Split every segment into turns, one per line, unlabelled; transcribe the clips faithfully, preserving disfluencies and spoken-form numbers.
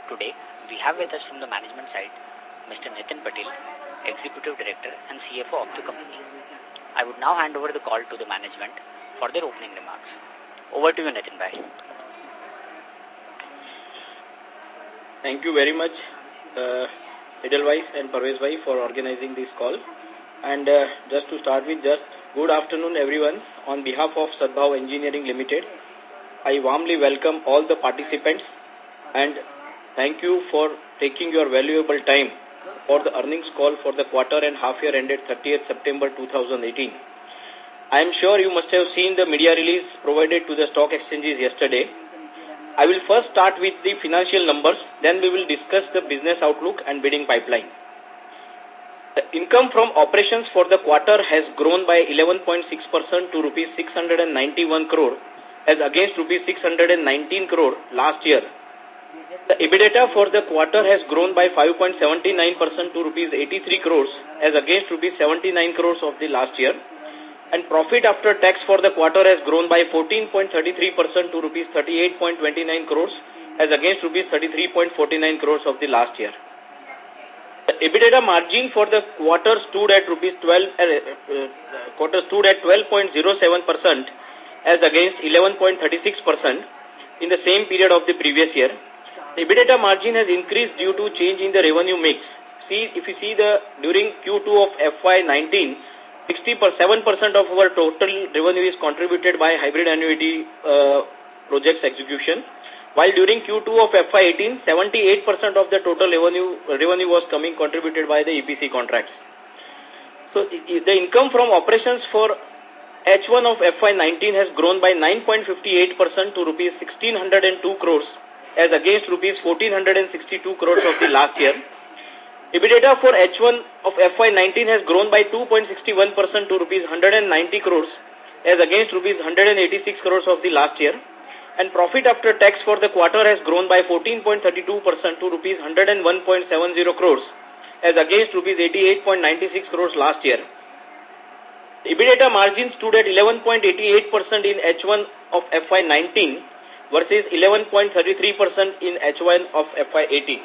Today, we have with us from the management side, Mister Nitin Patel, Executive Director and C F O of the company. I would now hand over the call to the management for their opening remarks. Over to you, Nitin Bhai.
Thank you very much, uh, Edelweiss and Parvez Bhai, for organizing this call. And uh, just to start with, just good afternoon, everyone. On behalf of Sadbhav Engineering Limited, I warmly welcome all the participants and thank you for taking your valuable time for the earnings call for the quarter and half year ended thirtieth September two thousand eighteen. I am sure you must have seen the media release provided to the stock exchanges yesterday. I will first start with the financial numbers, then we will discuss the business outlook and bidding pipeline. The income from operations for the quarter has grown by eleven point six percent to rupees six hundred ninety-one crore as against rupees six hundred nineteen crore last year. The EBITDA for the quarter has grown by five point seven nine percent to rupees eighty-three crores as against rupees seventy-nine crores of the last year. And profit after tax for the quarter has grown by fourteen point three three percent to rupees thirty-eight point two nine crores as against rupees thirty-three point four nine crores of the last year. The EBITDA margin for the quarter stood at rupees twelve uh, uh, quarter stood at twelve point zero seven percent as against eleven point three six percent in the same period of the previous year. The EBITDA margin has increased due to change in the revenue mix. See, if you see the during Q two of F Y nineteen, sixty-seven percent of our total revenue is contributed by hybrid annuity uh, projects execution, while during Q two of F Y eighteen, seventy-eight percent of the total revenue revenue was coming contributed by the E P C contracts. So the income from operations for H one of F Y nineteen has grown by nine point five eight percent to rupees one thousand six hundred two crores as against rupees one thousand four hundred sixty-two crores of the last year. EBITDA for H one of F Y nineteen has grown by two point six one percent to rupees one hundred ninety crores as against rupees one hundred eighty-six crores of the last year. And profit after tax for the quarter has grown by fourteen point three two percent to rupees one hundred one point seven zero crores as against rupees eighty-eight point nine six crores last year. EBITDA margin stood at eleven point eight eight percent in H one of F Y nineteen versus eleven point three three percent in H one of F Y eighteen.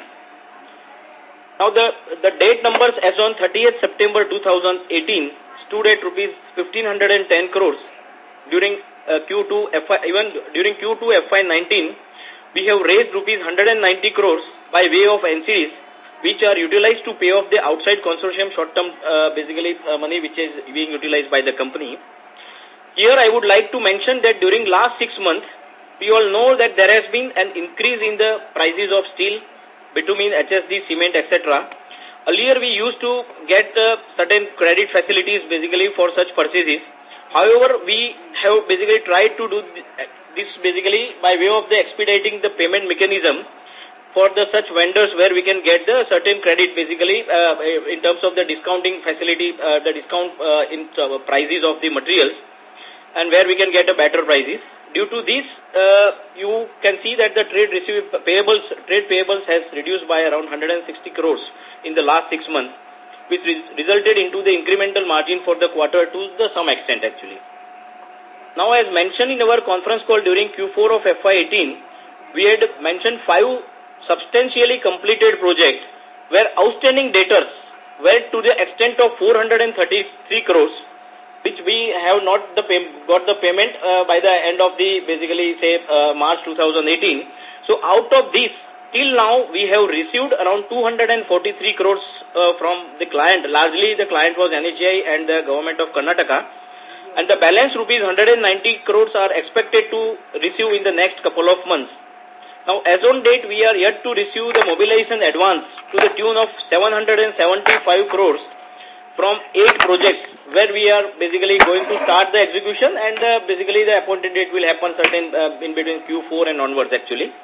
Now the, the date numbers as on thirtieth September two thousand eighteen stood at rupees one thousand five hundred ten crores. During uh, Q two F Y, even during Q two F Y nineteen, we have raised rupees one hundred ninety crores by way of N C Ds, which are utilized to pay off the outside consortium short-term, uh, basically uh, money which is being utilized by the company. Here I would like to mention that during last six months, we all know that there has been an increase in the prices of steel, bitumen, H S D, cement, et cetera. Earlier we used to get uh, certain credit facilities basically for such purchases. However, we have basically tried to do this basically by way of the expediting the payment mechanism for the such vendors where we can get the certain credit basically uh, in terms of the discounting facility, uh, the discount uh, in uh, prices of the materials, and where we can get a better prices. Due to this, uh, you can see that the trade receive payables, trade payables has reduced by around one hundred sixty crores in the last six months, which re resulted into the incremental margin for the quarter to the some extent actually. Now, as mentioned in our conference call during Q four of F Y eighteen, we had mentioned five substantially completed projects where outstanding debtors were to the extent of four hundred thirty-three crores, which we have not the pay, got the payment uh, by the end of the basically say uh, March two thousand eighteen. So out of this, till now we have received around two hundred forty-three crores uh, from the client. Largely the client was N H A I and the government of Karnataka, and the balance rupees one hundred ninety crores are expected to receive in the next couple of months. Now, as on date, we are yet to receive the mobilization advance to the tune of seven hundred seventy-five crores from eight projects where we are basically going to start the execution, and uh, basically the appointed date will happen certain uh, in between Q four and onwards actually.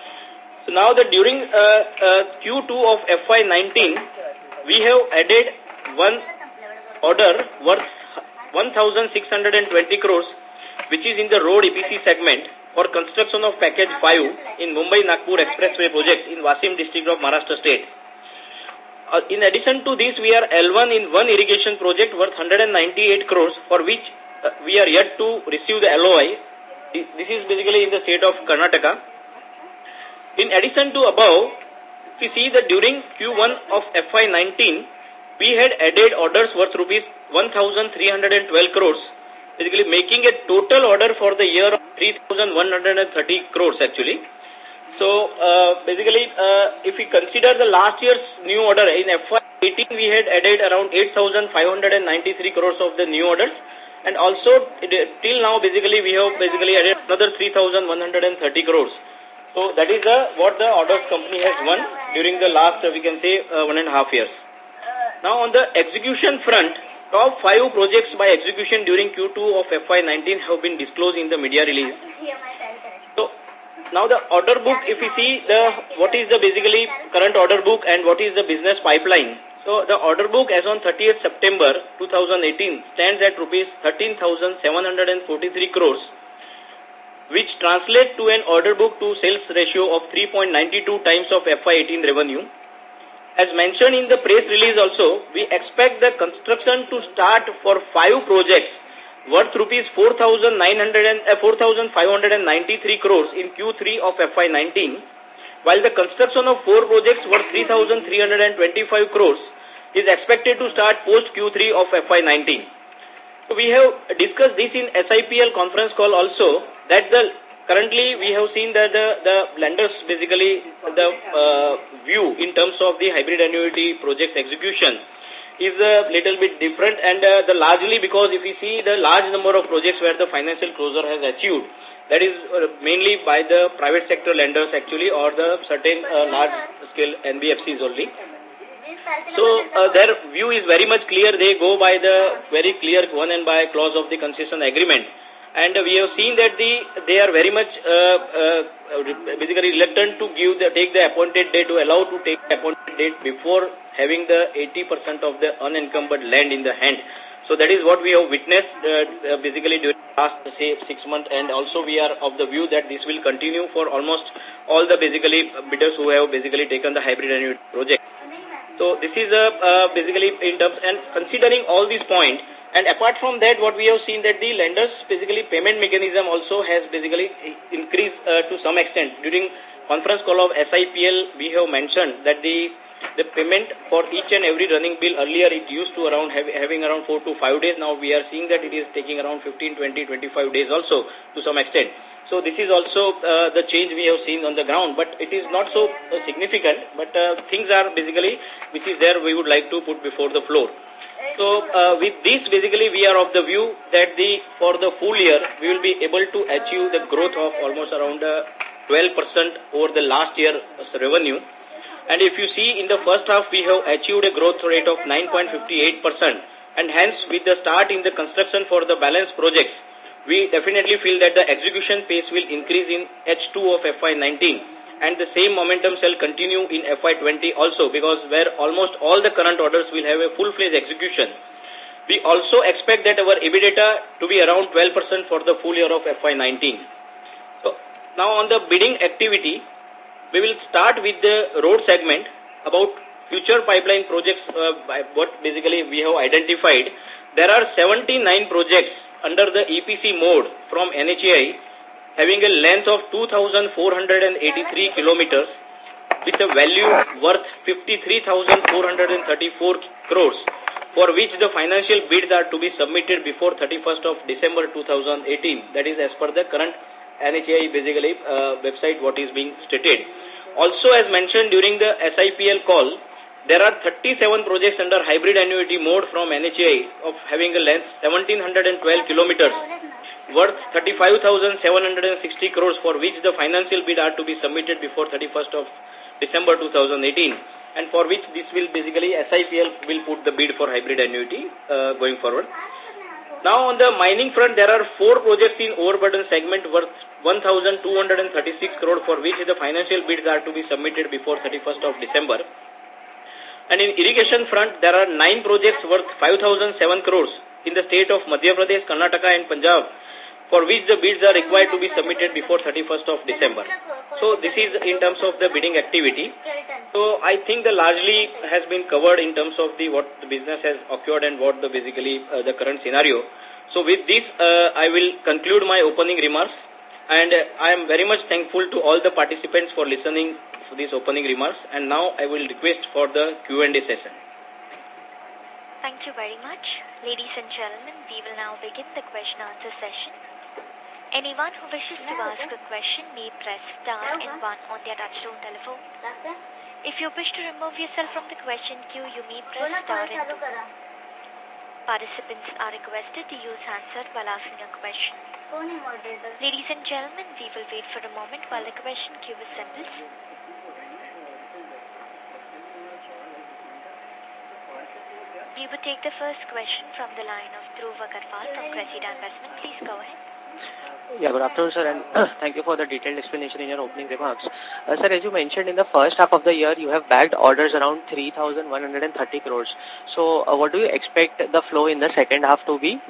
So now that during uh, uh, Q two of F Y nineteen, we have added one order worth one thousand six hundred twenty crores, which is in the road E P C segment for construction of package five in Mumbai-Nagpur Expressway project in Wasim district of Maharashtra state. Uh, in addition to this, we are L one in one irrigation project worth one hundred ninety-eight crores, for which uh, we are yet to receive the L O I. This is basically in the state of Karnataka. In addition to above, we see that during Q one of F Y nineteen, we had added orders worth rupees one thousand three hundred twelve crores, basically making a total order for the year of three thousand one hundred thirty crores actually. So, uh, basically, uh, if we consider the last year's new order, in F Y eighteen we had added around eight thousand five hundred ninety-three crores of the new orders, and also it, till now basically we have basically added another three thousand one hundred thirty crores. So that is the, what the orders company has won during the last, uh, we can say, uh, one and a half years. Now on the execution front, top five projects by execution during Q two of F Y nineteen have been disclosed in the media release. So now the order book, if we see the what is the basically current order book and what is the business pipeline. So the order book as on thirtieth September two thousand eighteen stands at rupees thirteen thousand seven hundred forty-three crores, which translates to an order book to sales ratio of three point nine two times of F Y eighteen revenue. As mentioned in the press release also, we expect the construction to start for five projects worth rupees four thousand five hundred ninety-three crores in Q three of F Y nineteen, while the construction of four projects worth three thousand three hundred twenty-five crores is expected to start post Q three of F Y nineteen. So we have discussed this in S I P L conference call also, that the currently we have seen that the, the lenders basically the uh, view in terms of the hybrid annuity projects execution is a little bit different, and uh, the largely because if we see the large number of projects where the financial closure has achieved, that is uh, mainly by the private sector lenders actually, or the certain uh, large scale N B F Cs only. So uh, their view is very much clear. They go by the very clear one and by clause of the concession agreement. And uh, we have seen that the they are very much uh, uh, basically reluctant to give the, take the appointed date, to allow to take the appointed date before having the eighty percent of the unencumbered land in the hand. So that is what we have witnessed uh, basically during the last, say, six months, and also we are of the view that this will continue for almost all the basically bidders who have basically taken the hybrid annuity project. So this is uh, uh, basically in terms, and considering all these points, and apart from that, what we have seen that the lenders basically payment mechanism also has basically increased uh, to some extent. During conference call of S I P L, we have mentioned that the the payment for each and every running bill earlier it used to around have, having around four to five days. Now we are seeing that it is taking around fifteen, twenty, twenty-five days also to some extent. So this is also uh, the change we have seen on the ground, but it is not so uh, significant. But uh, things are basically which is there we would like to put before the floor. So uh, with this basically we are of the view that the for the full year we will be able to achieve the growth of almost around uh, twelve percent over the last year revenue. And if you see in the first half we have achieved a growth rate of nine point five eight percent, and hence with the start in the construction for the balance projects, we definitely feel that the execution pace will increase in H two of F Y nineteen, and the same momentum shall continue in F Y twenty also, because where almost all the current orders will have a full-fledged execution. We also expect that our EBITDA to be around twelve percent for the full year of F Y nineteen. So now on the bidding activity, we will start with the road segment. About future pipeline projects, uh, by what basically we have identified. There are seventy-nine projects under the E P C mode from N H A I having a length of two thousand four hundred eighty-three kilometers with a value worth fifty-three thousand four hundred thirty-four crores, for which the financial bids are to be submitted before thirty-first of December two thousand eighteen. That is as per the current N H A I basically uh, website what is being stated. Also, as mentioned during the S I P L call, there are thirty-seven projects under hybrid annuity mode from N H A I of having a length one thousand seven hundred twelve kilometers worth thirty-five thousand seven hundred sixty crores, for which the financial bid are to be submitted before thirty-first of December two thousand eighteen, and for which this will basically S I P L will put the bid for hybrid annuity uh, going forward. Now on the mining front, there are four projects in overburden segment worth one thousand two hundred thirty-six crore, for which the financial bids are to be submitted before thirty-first of December. And in irrigation front, there are nine projects worth five thousand seven crores in the state of Madhya Pradesh, Karnataka and Punjab, for which the bids are required to be submitted before thirty-first of December. So this is in terms of the bidding activity. So I think the largely has been covered in terms of the what the business has occurred and what the basically uh, the current scenario. So with this, uh, I will conclude my opening remarks. And uh, I am very much thankful to all the participants for listening to these opening remarks. And now I will request for the Q and A session.
Thank you very much. Ladies and gentlemen, we will now begin the question answer session. Anyone who wishes to ask a question may press star and one on their touchtone telephone. If you wish to remove yourself from the question queue, you may press star and two. Participants are requested to use handset while asking a question. Ladies and gentlemen, we will wait for a moment while the question queue assembles. We will take the first question from the line of Dhruv Agarwal from Cressida Investment. Please go ahead.
Yeah, good afternoon, sir, and thank you for the detailed explanation in your opening remarks. Uh, sir, as you mentioned, in the first half of the year, you have bagged orders around three thousand one hundred thirty crores. So, uh, what do you expect the flow in the second half to be?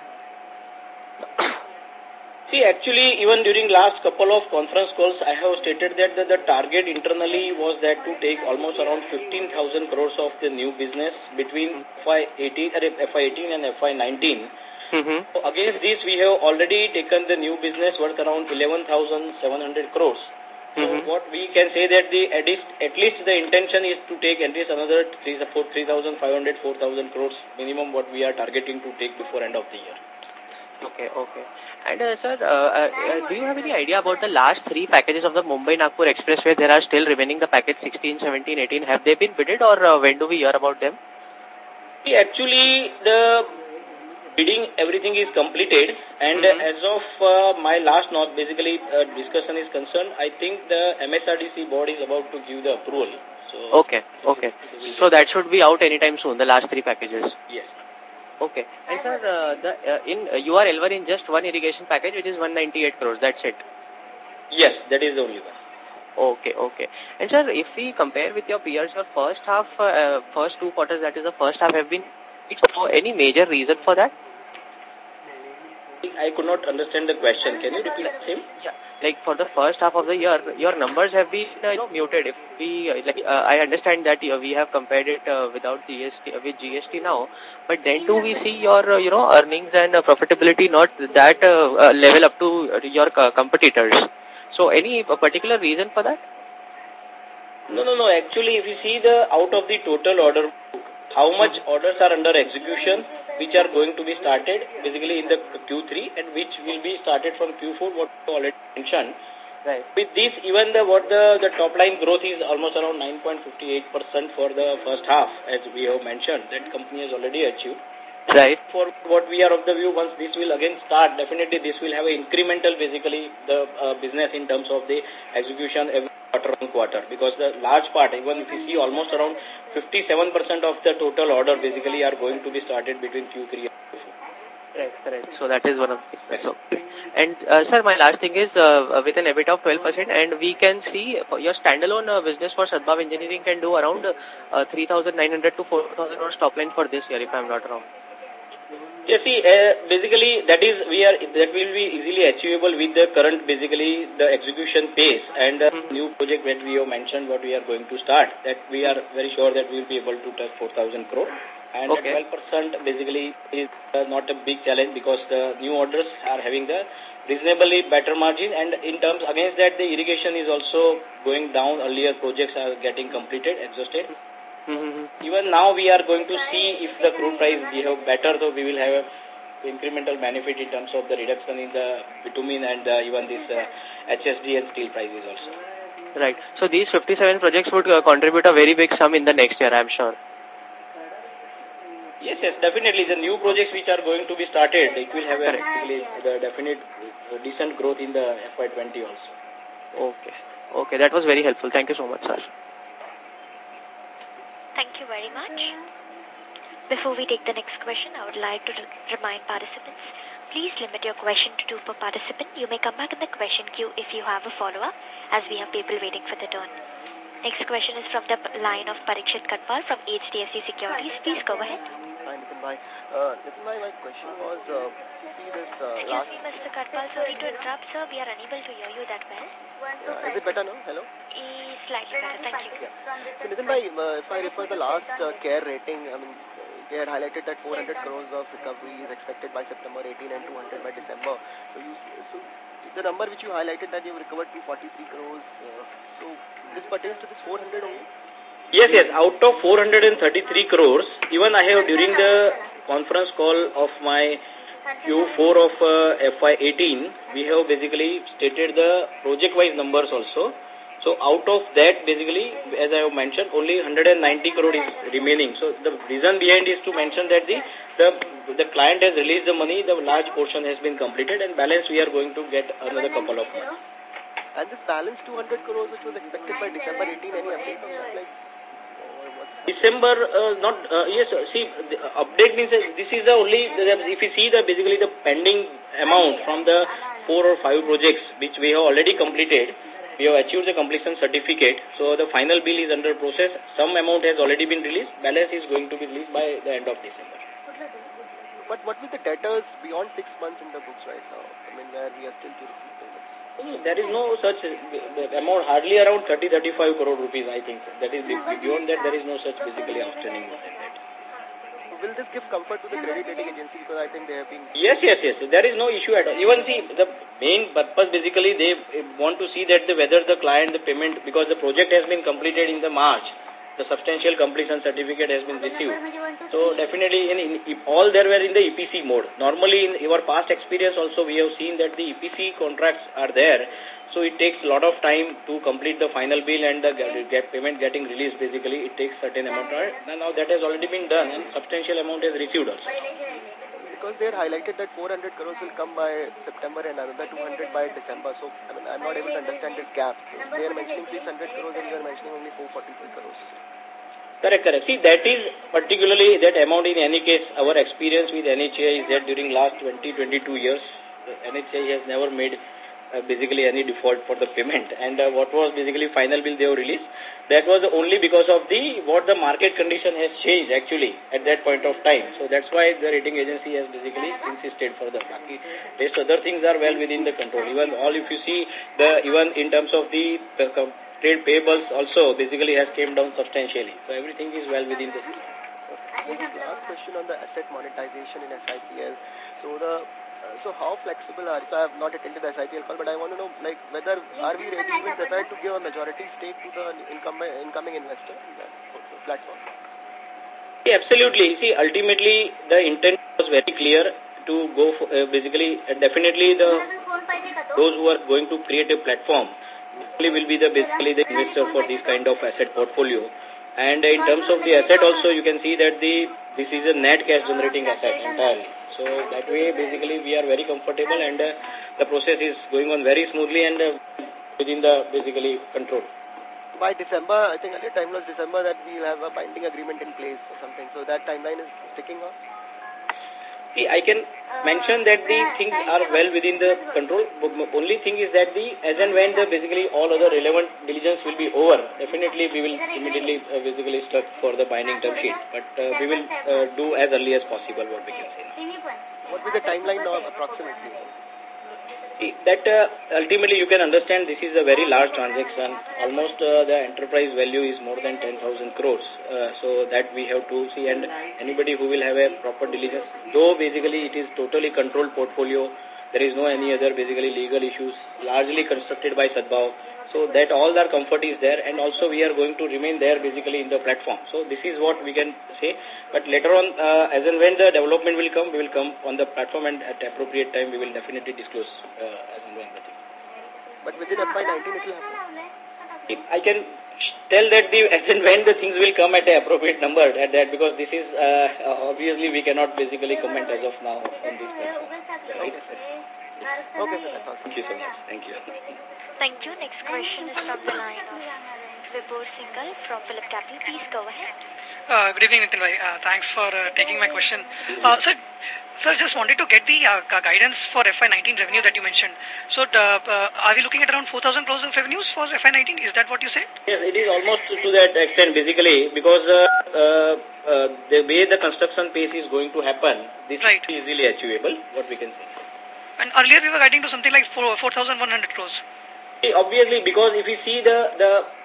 See, actually, even during last couple of conference calls, I have stated that the, the target internally was that to take almost around fifteen thousand crores of the new business between F Y eighteen, F Y eighteen and F Y nineteen. Mm-hmm. So against this, we have already taken the new business worth around eleven thousand seven hundred crores. So mm-hmm. what we can say that the at least, at least the intention is to take at least another three thousand five hundred, four thousand crores minimum what we are targeting to take before end of the year.
Okay, okay. And uh, sir, uh, uh, do you have any idea about the last three packages of the Mumbai-Nagpur Expressway? There are still remaining the package sixteen, seventeen, eighteen. Have they been bidded, or uh, when do we hear about them?
See, actually, the bidding, everything is completed, and mm-hmm. as of uh, my last note, basically uh, discussion is concerned, I think the M S R D C board is about to give the approval. So
okay, okay. So that should be out anytime soon, the last three packages?
Yes.
Okay. And sir, uh, the, uh, in, uh, you are L one in just one irrigation package, which is one hundred ninety-eight crores, that's it?
Yes, that is the only one.
Okay, okay. And sir, if we compare with your peers, your first half, uh, first two quarters, that is the first half, have been, so any major reason for that?
I could not understand the question. Can you repeat the same?
Yeah. Like for the first half of the year, your numbers have been uh, you know, muted. If we, uh, like, uh, I understand that uh, we have compared it uh, without G S T, uh, with G S T now, but then too we see your, uh, you know, earnings and uh, profitability not that uh, uh, level up to your uh, competitors. So any uh, particular reason for that?
No, no, no. Actually, if you see the out of the total order book, how much orders are under execution, which are going to be started basically in the Q three and which will be started from Q four, what you already mentioned.
Right.
With this, even the what the, the top line growth is almost around nine point five eight percent for the first half, as we have mentioned, that company has already achieved.
Right.
For what we are of the view, once this will again start, definitely this will have an incremental basically the uh, business in terms of the execution every quarter on quarter, because the large part, even if you see almost around fifty-seven percent of the total order basically are going to be started between Q three and Q four.
Right, correct. So that is one of the so, and uh, sir, my last thing is uh, with an EBIT of twelve percent, and we can see your standalone uh, business for Sadbhav Engineering can do around uh, three thousand nine hundred to four thousand crores top line for this year, if I am not wrong.
Yes, see, uh, basically that is we are that will be easily achievable with the current basically the execution pace and the mm-hmm. new project that we have mentioned what we are going to start, that we are very sure that we will be able to touch four thousand crore. And okay. twelve percent basically is uh, not a big challenge, because the new orders are having the reasonably better margin, and in terms against that the irrigation is also going down. Earlier projects are getting completed, exhausted. Mm-hmm. Even now we are going to see if the crude price behave better, so we will have a incremental benefit in terms of the reduction in the bitumen and uh, even this uh, H S D and steel prices also.
Right. So these fifty-seven projects would uh, contribute a very big sum in the next year, I am sure.
Yes, yes, definitely. The new projects which are going to be started, it will have a really, the definite uh, decent growth in the F Y twenty also.
Okay. Okay, that was very helpful. Thank you so much, sir.
Thank you very much. Before we take the next question, I would like to remind participants, please limit your question to two per participant. You may come back in the question queue if you have a follow-up, as we have people waiting for the turn. Next question is from the line of Parikshit Katpal from H D F C Securities. Please go ahead.
Hi, Nitin Bhai. Uh, Nitin Bhai, my question was, uh, see this uh,
Excuse
last...
me, Mister Katpal, sorry to interrupt, sir. We are unable to hear you that well.
Uh, is it better now? Hello?
E slightly better, thank you.
Yeah. So, Nitin Bhai, uh, if I refer the last uh, CARE rating, I mean, they had highlighted that four hundred crores of recovery is expected by September eighteen and two hundred by December. So, you, so the number which you highlighted that you recovered two hundred forty-three crores, uh, so this pertains to this four hundred only?
Yes, yes. Out of four hundred thirty-three crores, even I have during the conference call of my Q four of uh, F Y eighteen, we have basically stated the project-wise numbers also. So out of that, basically, as I have mentioned, only one hundred ninety crore is remaining. So the reason behind is to mention that the, the the client has released the money, the large portion has been completed, and balance we are going to get another couple of months.
And this balance two hundred crores which was expected by December eighteenth, any update on that? Like,
December, uh, not, uh, yes, see, the update means uh, this is the only, if you see the basically the pending amount from the four or five projects which we have already completed, we have achieved the completion certificate, so the final bill is under process. Some amount has already been released, balance is going to be released by the end of December.
But what with the debtors beyond six months in the books right now? I mean, where we are still to receive payments.
There is no such uh, amount, hardly around thirty to thirty-five crore rupees, I think. That is, beyond that, there is no such basically outstanding more than that.
Will this give comfort to the credit rating agency? Because I think they have been...
Yes, yes, yes. There is no issue at all. Even see, the main purpose basically, they want to see that the, whether the client, the payment, because the project has been completed in the March, the substantial completion certificate has been received. So definitely, in, in, if all there were in the E P C mode. Normally, in our past experience also, we have seen that the E P C contracts are there. So it takes a lot of time to complete the final bill and the get payment getting released. Basically, it takes certain amount. And now that has already been done and substantial amount is received also.
Because they are highlighted that four hundred crores will come by September and another two hundred by December. So, I mean, I'm not able to understand this gap. They are mentioning six hundred crores and we are mentioning only four hundred forty-three crores.
Correct, correct. See, that is particularly that amount in any case, our experience with N H A I is that during last twenty, twenty-two years, the N H A I has never made uh, basically any default for the payment. And uh, what was basically final bill they have released, that was only because of the, what the market condition has changed actually at that point of time. So that's why the rating agency has basically insisted for the Baki. Rest other things are well within the control. Even all if you see, the even in terms of the uh, trade payables also basically has came down substantially. So everything is well within the system.
Last question on the asset monetization in S I P L. So the uh, so how flexible are, so I have not attended the S I P L call, but I want to know, like, whether are we ready even prepared to give a majority stake to the income, incoming investor in the platform?
Yeah, absolutely. See, ultimately the intent was very clear to go for, uh, basically, uh, definitely the those who are going to create a platform will be the basically the investor for this kind of asset portfolio. And in terms of the asset also, you can see that the this is a net cash generating asset entirely. So that way, basically, we are very comfortable and uh, the process is going on very smoothly and uh, within the basically control.
By December, I think at the time was December that we will have a binding agreement in place or something. So that timeline is sticking on?
See, I can mention that the things are well within the control. Only thing is that the as and when the basically all other relevant diligence will be over, definitely we will immediately uh, basically start for the binding term sheet. But uh, we will uh, do as early as possible what we can say now.
What will the timeline now approximately?
See, that uh, ultimately you can understand this is a very large transaction. Almost uh, the enterprise value is more than ten thousand crores. Uh, so that we have to see, and anybody who will have a proper diligence, though basically it is totally controlled portfolio, there is no any other basically legal issues, largely constructed by Sadbhav. So that all our comfort is there, and also we are going to remain there basically in the platform. So this is what we can say. But later on, uh, as and when the development will come, we will come on the platform, and at appropriate time we will definitely disclose uh, as and when the thing.
But within F Y nineteen it will happen?
I can tell that the as and when the things will come at an appropriate number at that, because this is uh, obviously we cannot basically comment as of now on this platform. Right?
Okay, sir, that's all.
Thank you so much. Thank you.
Thank you. Next question is from the line of Vibhor Singhal from Phillip Capital. Please go ahead.
Uh, good evening, Nitin bhai. Uh, thanks for uh, taking my question. Uh, sir, sir, just wanted to get the uh, guidance for F Y nineteen revenue that you mentioned. So, uh, uh, are we looking at around four thousand crores of revenues for F Y nineteen? Is that what you said?
Yes, it is almost to that extent basically, because uh, uh, uh, the way the construction pace is going to happen, this
right.
is easily achievable, what we can say.
And earlier we were guiding to something like four thousand one hundred crores.
See, obviously, because if you see the, the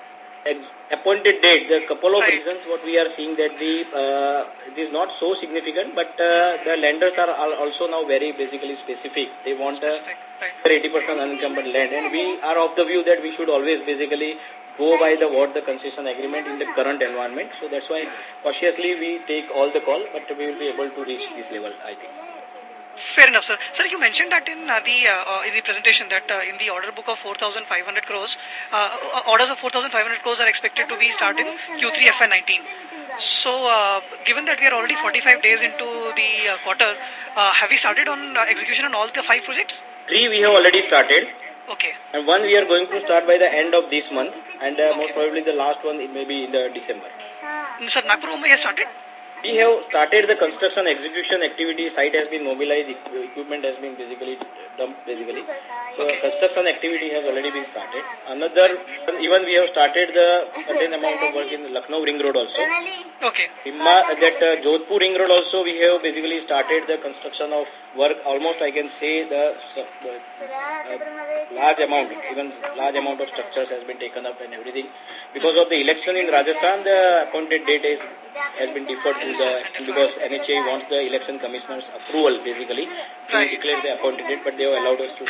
appointed date, the couple of
right.
reasons what we are seeing that the uh, it is not so significant, but uh, the lenders are also now very basically specific. They want a eighty percent unencumbered land, and we are of the view that we should always basically go by the what the concession agreement in the current environment. So that's why cautiously we take all the call, but we will be able to reach this level, I think.
Fair enough, sir. Sir, you mentioned that in uh, the uh, in the presentation that uh, in the order book of four thousand five hundred crores, uh, orders of four thousand five hundred crores are expected to be started in Q three F Y nineteen. So, uh, given that we are already forty-five days into the uh, quarter, uh, have we started on uh, execution on all the five projects?
Three we have already started.
Okay.
And one we are going to start by the end of this month, and uh, okay. most probably the last one it may be in the December.
Sir, Nagpur Mumbai has started?
We have started the construction execution activity. Site has been mobilized. Equipment has been basically dumped, basically. So
okay.
construction activity has already been started. Another, even we have started the certain amount of work in Lucknow Ring Road also.
Okay.
Himma, that uh, Jodhpur Ring Road also we have basically started the construction of work. Almost I can say the uh, uh, large amount, even large amount of structures has been taken up and everything. Because of the election in Rajasthan, the appointed date is, has been deferred to the, because N H A wants the election commissioner's approval basically to
right.
declare the appointed date, but they have allowed us to.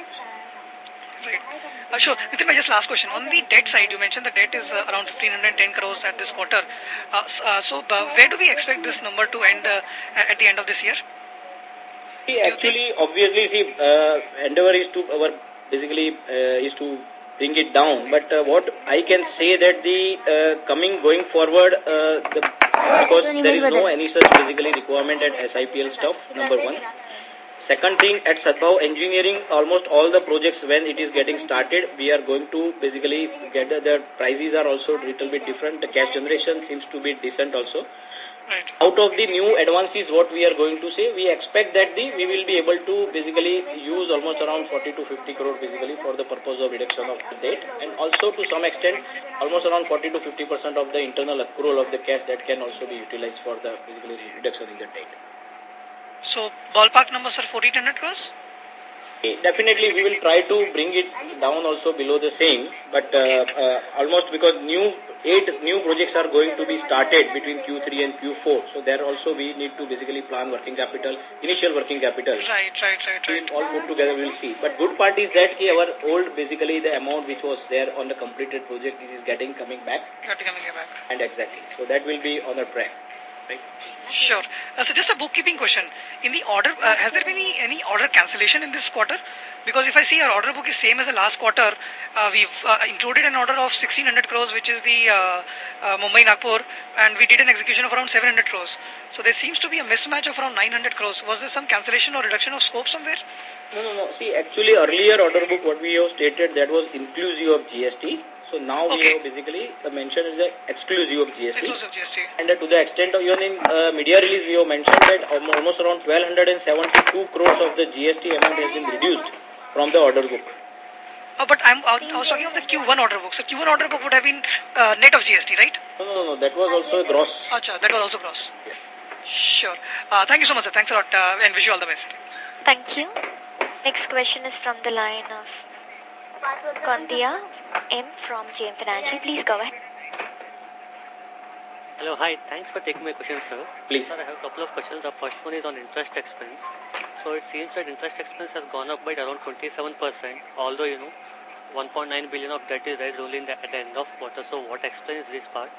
Right. Uh, sure. Nitin, my just last question. On the debt side, you mentioned the debt is uh, around fifteen ten crores at this quarter. Uh, uh, so, uh, where do we expect this number to end uh, at the end of this year?
See, actually, obviously, see, uh, endeavor is to, our, basically, uh, is to bring it down. But uh, what I can say that the uh, coming, going forward, uh, the, because there is no any such basically requirement at S I P L stuff, number one. Second thing, at Sadbhav Engineering, almost all the projects when it is getting started, we are going to basically get the, the prices are also a little bit different. The cash generation seems to be decent also.
Right.
Out of the new advances, what we are going to say, we expect that the we will be able to basically use almost around forty to fifty crore basically for the purpose of reduction of the debt, and also to some extent almost around forty to fifty percent of the internal accrual of the cash that can also be utilized for the basically reduction in the debt.
So, ballpark numbers are forty to one hundred crores?
Okay, definitely, we will try to bring it down also below the same, but uh, uh, almost because new eight new projects are going to be started between Q three and Q four, so there also we need to basically plan working capital, initial working capital.
Right, right, right, right.
We'll all put together, we'll see. But good part is that our old, basically the amount which was there on the completed project is getting coming back.
Got coming back.
And exactly. So that will be on a track. Right?
Sure. Uh, so just a bookkeeping question. In the order, uh, has there been any, any order cancellation in this quarter? Because if I see our order book is same as the last quarter, uh, we've uh, included an order of sixteen hundred crores, which is the uh, uh, Mumbai Nagpur, and we did an execution of around seven hundred crores. So there seems to be a mismatch of around nine hundred crores. Was there some cancellation or reduction of scope somewhere?
No, no, no. See, actually earlier order book, what we have stated, that was inclusive of G S T. So now
okay.
we have basically the mention is the exclusive of G S T.
Exclusive G S T.
And uh, to the extent of, even in uh, media release, we have mentioned that almost around twelve seventy-two crores of the G S T amount has been reduced from the order book.
Oh, but I'm, I was talking of the Q one order book. So Q one order book would have been uh, net of G S T, right?
No, no, no. That was also a gross.
Achha, that was also gross. Yes. Sure. Uh, thank you so much, sir. Thanks a lot uh, and wish you all the best.
Thank you. Next question is from the line of Kandia M from J M Financial. Please go ahead.
Hello, hi. Thanks for taking my question, sir.
Please.
Sir, I have a couple of questions. The first one is on interest expense. So it seems that interest expense has gone up by around twenty-seven percent, although, you know, one point nine billion of debt is raised only in the, at the end of quarter. So what explains this part?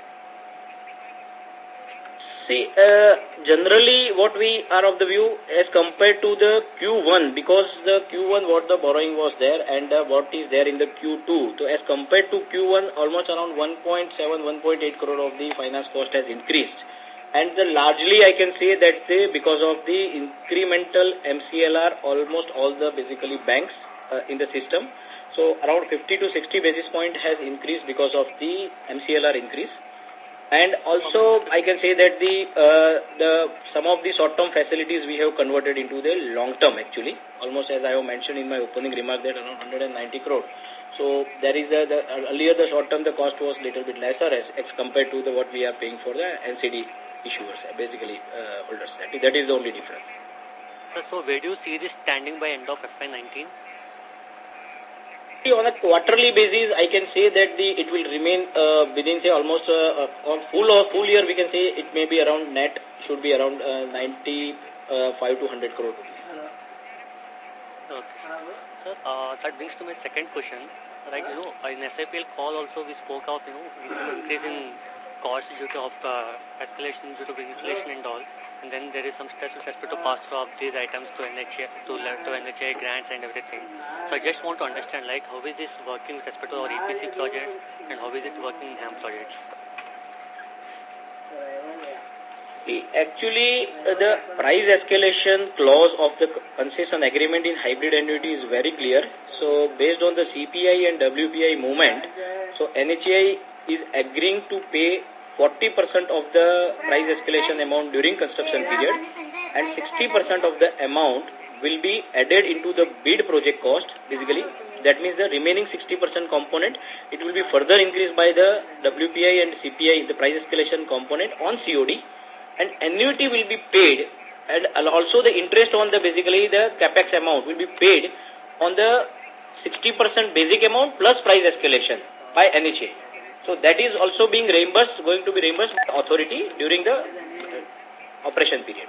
See, uh, generally what we are of the view as compared to the Q one, because the Q one what the borrowing was there and uh, what is there in the Q two. So as compared to Q one, almost around one point seven, one point eight crore of the finance cost has increased. And the largely I can say that the, because of the incremental M C L R, almost all the basically banks uh, in the system. So around fifty to sixty basis point has increased because of the M C L R increase. And also, I can say that the uh, the some of the short-term facilities we have converted into the long-term actually. Almost as I have mentioned in my opening remark that around one hundred ninety crore. So there is a, the, earlier the short-term the cost was little bit lesser as, as compared to the what we are paying for the N C D issuers, basically uh, holders. That is, that is the only difference.
So where do you see this standing by end of F Y nineteen?
See, on a quarterly basis, I can say that the it will remain uh, within, say, almost uh, uh, on full or full year, we can say it may be around net, should be around uh, ninety-five to one hundred crore rupees.
Okay. Sir, uh, that brings to my second question. Right, you know, in S I P L call also we spoke of, you know, increase in costs due to of, uh, escalation due to inflation and all. And then there is some stress with respect to pass through of these items to N H A, to, to N H A grants and everything. So I just want to understand, like, how is this working with respect to our E P C projects and how is it working in HAM projects?
See, actually, uh, the price escalation clause of the concession agreement in hybrid annuity is very clear. So, based on the C P I and W P I movement, so N H A is agreeing to pay forty percent of the price escalation amount during construction period and sixty percent of the amount will be added into the bid project cost, basically. That means the remaining sixty percent component, it will be further increased by the W P I and C P I, the price escalation component on C O D, and annuity will be paid, and also the interest on the, basically the capex amount will be paid on the sixty percent basic amount plus price escalation by N H A. So that is also being reimbursed, going to be reimbursed by the authority during the operation period.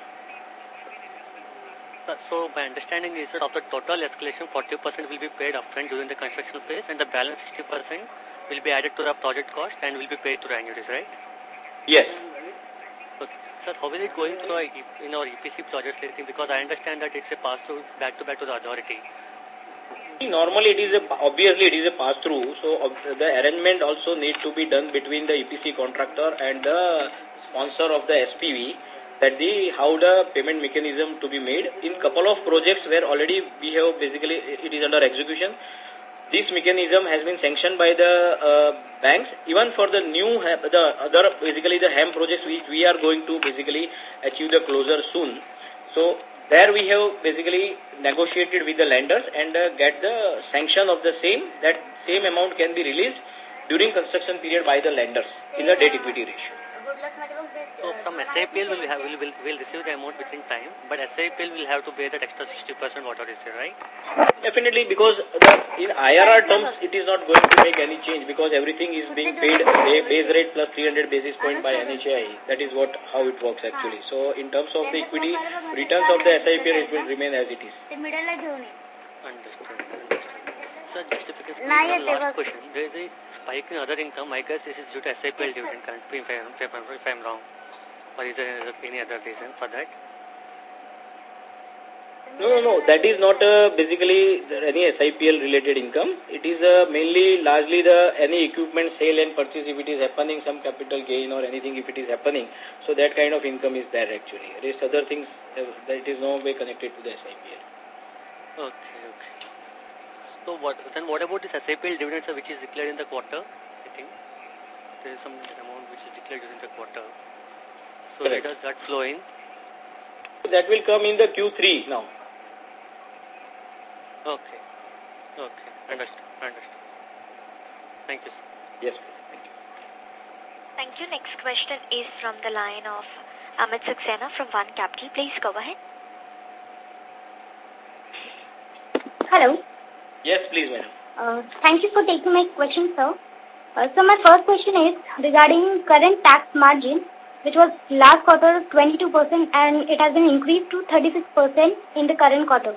So my understanding is that of the total escalation, forty percent will be paid upfront during the construction phase and the balance sixty percent will be added to the project cost and will be paid to the annuities, right?
Yes.
So, sir, how is it going through our, in our E P C projects? Because I understand that it's a pass-through back-to-back to the authority.
Normally, it is a, obviously it is a pass-through, so the arrangement also needs to be done between the E P C contractor and the sponsor of the S P V, that the how the payment mechanism to be made. In couple of projects where already we have basically it is under execution, this mechanism has been sanctioned by the uh, banks. Even for the new, the other basically the HAM projects which we are going to basically achieve the closure soon. So there we have basically negotiated with the lenders and uh, get the sanction of the same, that same amount can be released during construction period by the lenders in the debt equity ratio.
So from S I P L will, have, will, will, will receive the amount within time, but S I P L will have to pay that extra sixty percent whatever is there, right?
Definitely, because the, in I R R terms it is not going to make any change because everything is being paid base rate plus three hundred basis point by N H A I. That is what how it works actually. So in terms of the equity returns of the S I P L, it will remain as it is.
Understood. Understood. So justification for the last question. There is a spike in other income. I guess this is due to S I P L dividend currently, if I am, if I am wrong. Or is there any other reason for that?
No, no, no. That is not uh, basically any S I P L related income. It is uh, mainly largely the any equipment sale and purchase if it is happening, some capital gain or anything if it is happening. So that kind of income is there actually. Rest other things, uh, that is no way connected to the S I P L.
Okay, okay. So what then? What about this S I P L dividend, sir, which is declared in the quarter? I think there is some amount which is declared during the quarter. So where does that flow in?
That will come in the Q three now.
Okay. Okay. Understood. Understood. Thank you, sir.
Yes, thank you.
Thank you. Next question is from the line of Amit Saxena from One Capital. Please go ahead.
Hello.
Yes, please, madam.
Uh, thank you for taking my question, sir. Uh, so my first question is regarding current tax margin, which was last quarter twenty-two percent and it has been increased to thirty-six percent in the current quarter.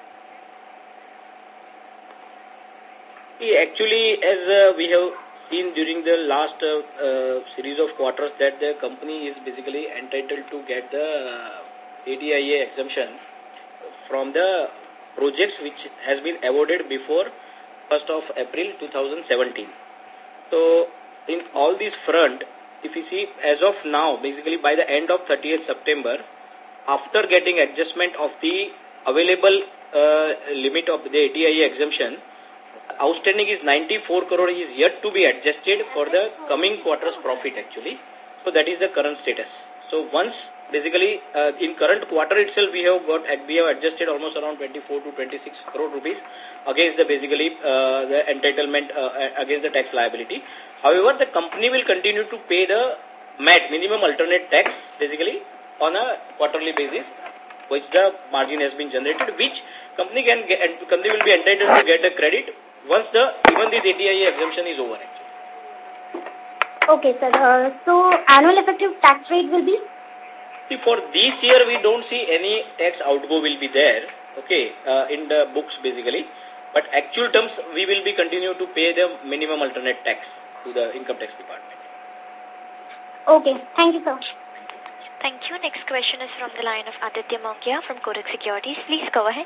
Actually, as uh, we have seen during the last uh, uh, series of quarters, that the company is basically entitled to get the uh, A D I A exemption from the projects which has been awarded before first of April two thousand seventeen. So, in all these front, if you see, as of now, basically by the end of thirtieth September, after getting adjustment of the available uh, limit of the A D I A exemption, outstanding is ninety-four crore is yet to be adjusted for the coming quarter's profit actually. So that is the current status. So once basically uh, in current quarter itself we have got we have adjusted almost around twenty-four to twenty-six crore rupees against the basically uh, the entitlement uh, against the tax liability. However, the company will continue to pay the M A T, minimum alternate tax, basically on a quarterly basis, which the margin has been generated, which company can get, company will be entitled to get a credit once the even this A T I A exemption is over actually.
Okay, sir. Uh, so annual effective tax rate will be?
See, for this year we don't see any tax outgo will be there, okay, uh, in the books basically. But actual terms we will be continue to pay the minimum alternate tax to the income tax department.
Okay, thank you, sir.
Thank you. Next question is from the line of Aditya Mongia from Kotak Securities. Please go ahead.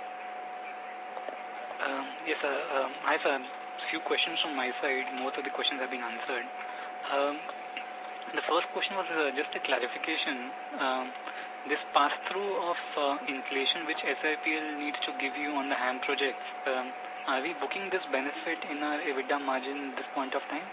Um, yes, sir. Um, I have a few questions from my side. Most of the questions have been answered. Um, the first question was uh, just a clarification. Um, this pass-through of uh, inflation which S I P L needs to give you on the HAM projects, um, are we booking this benefit in our EBITDA margin at this point of time?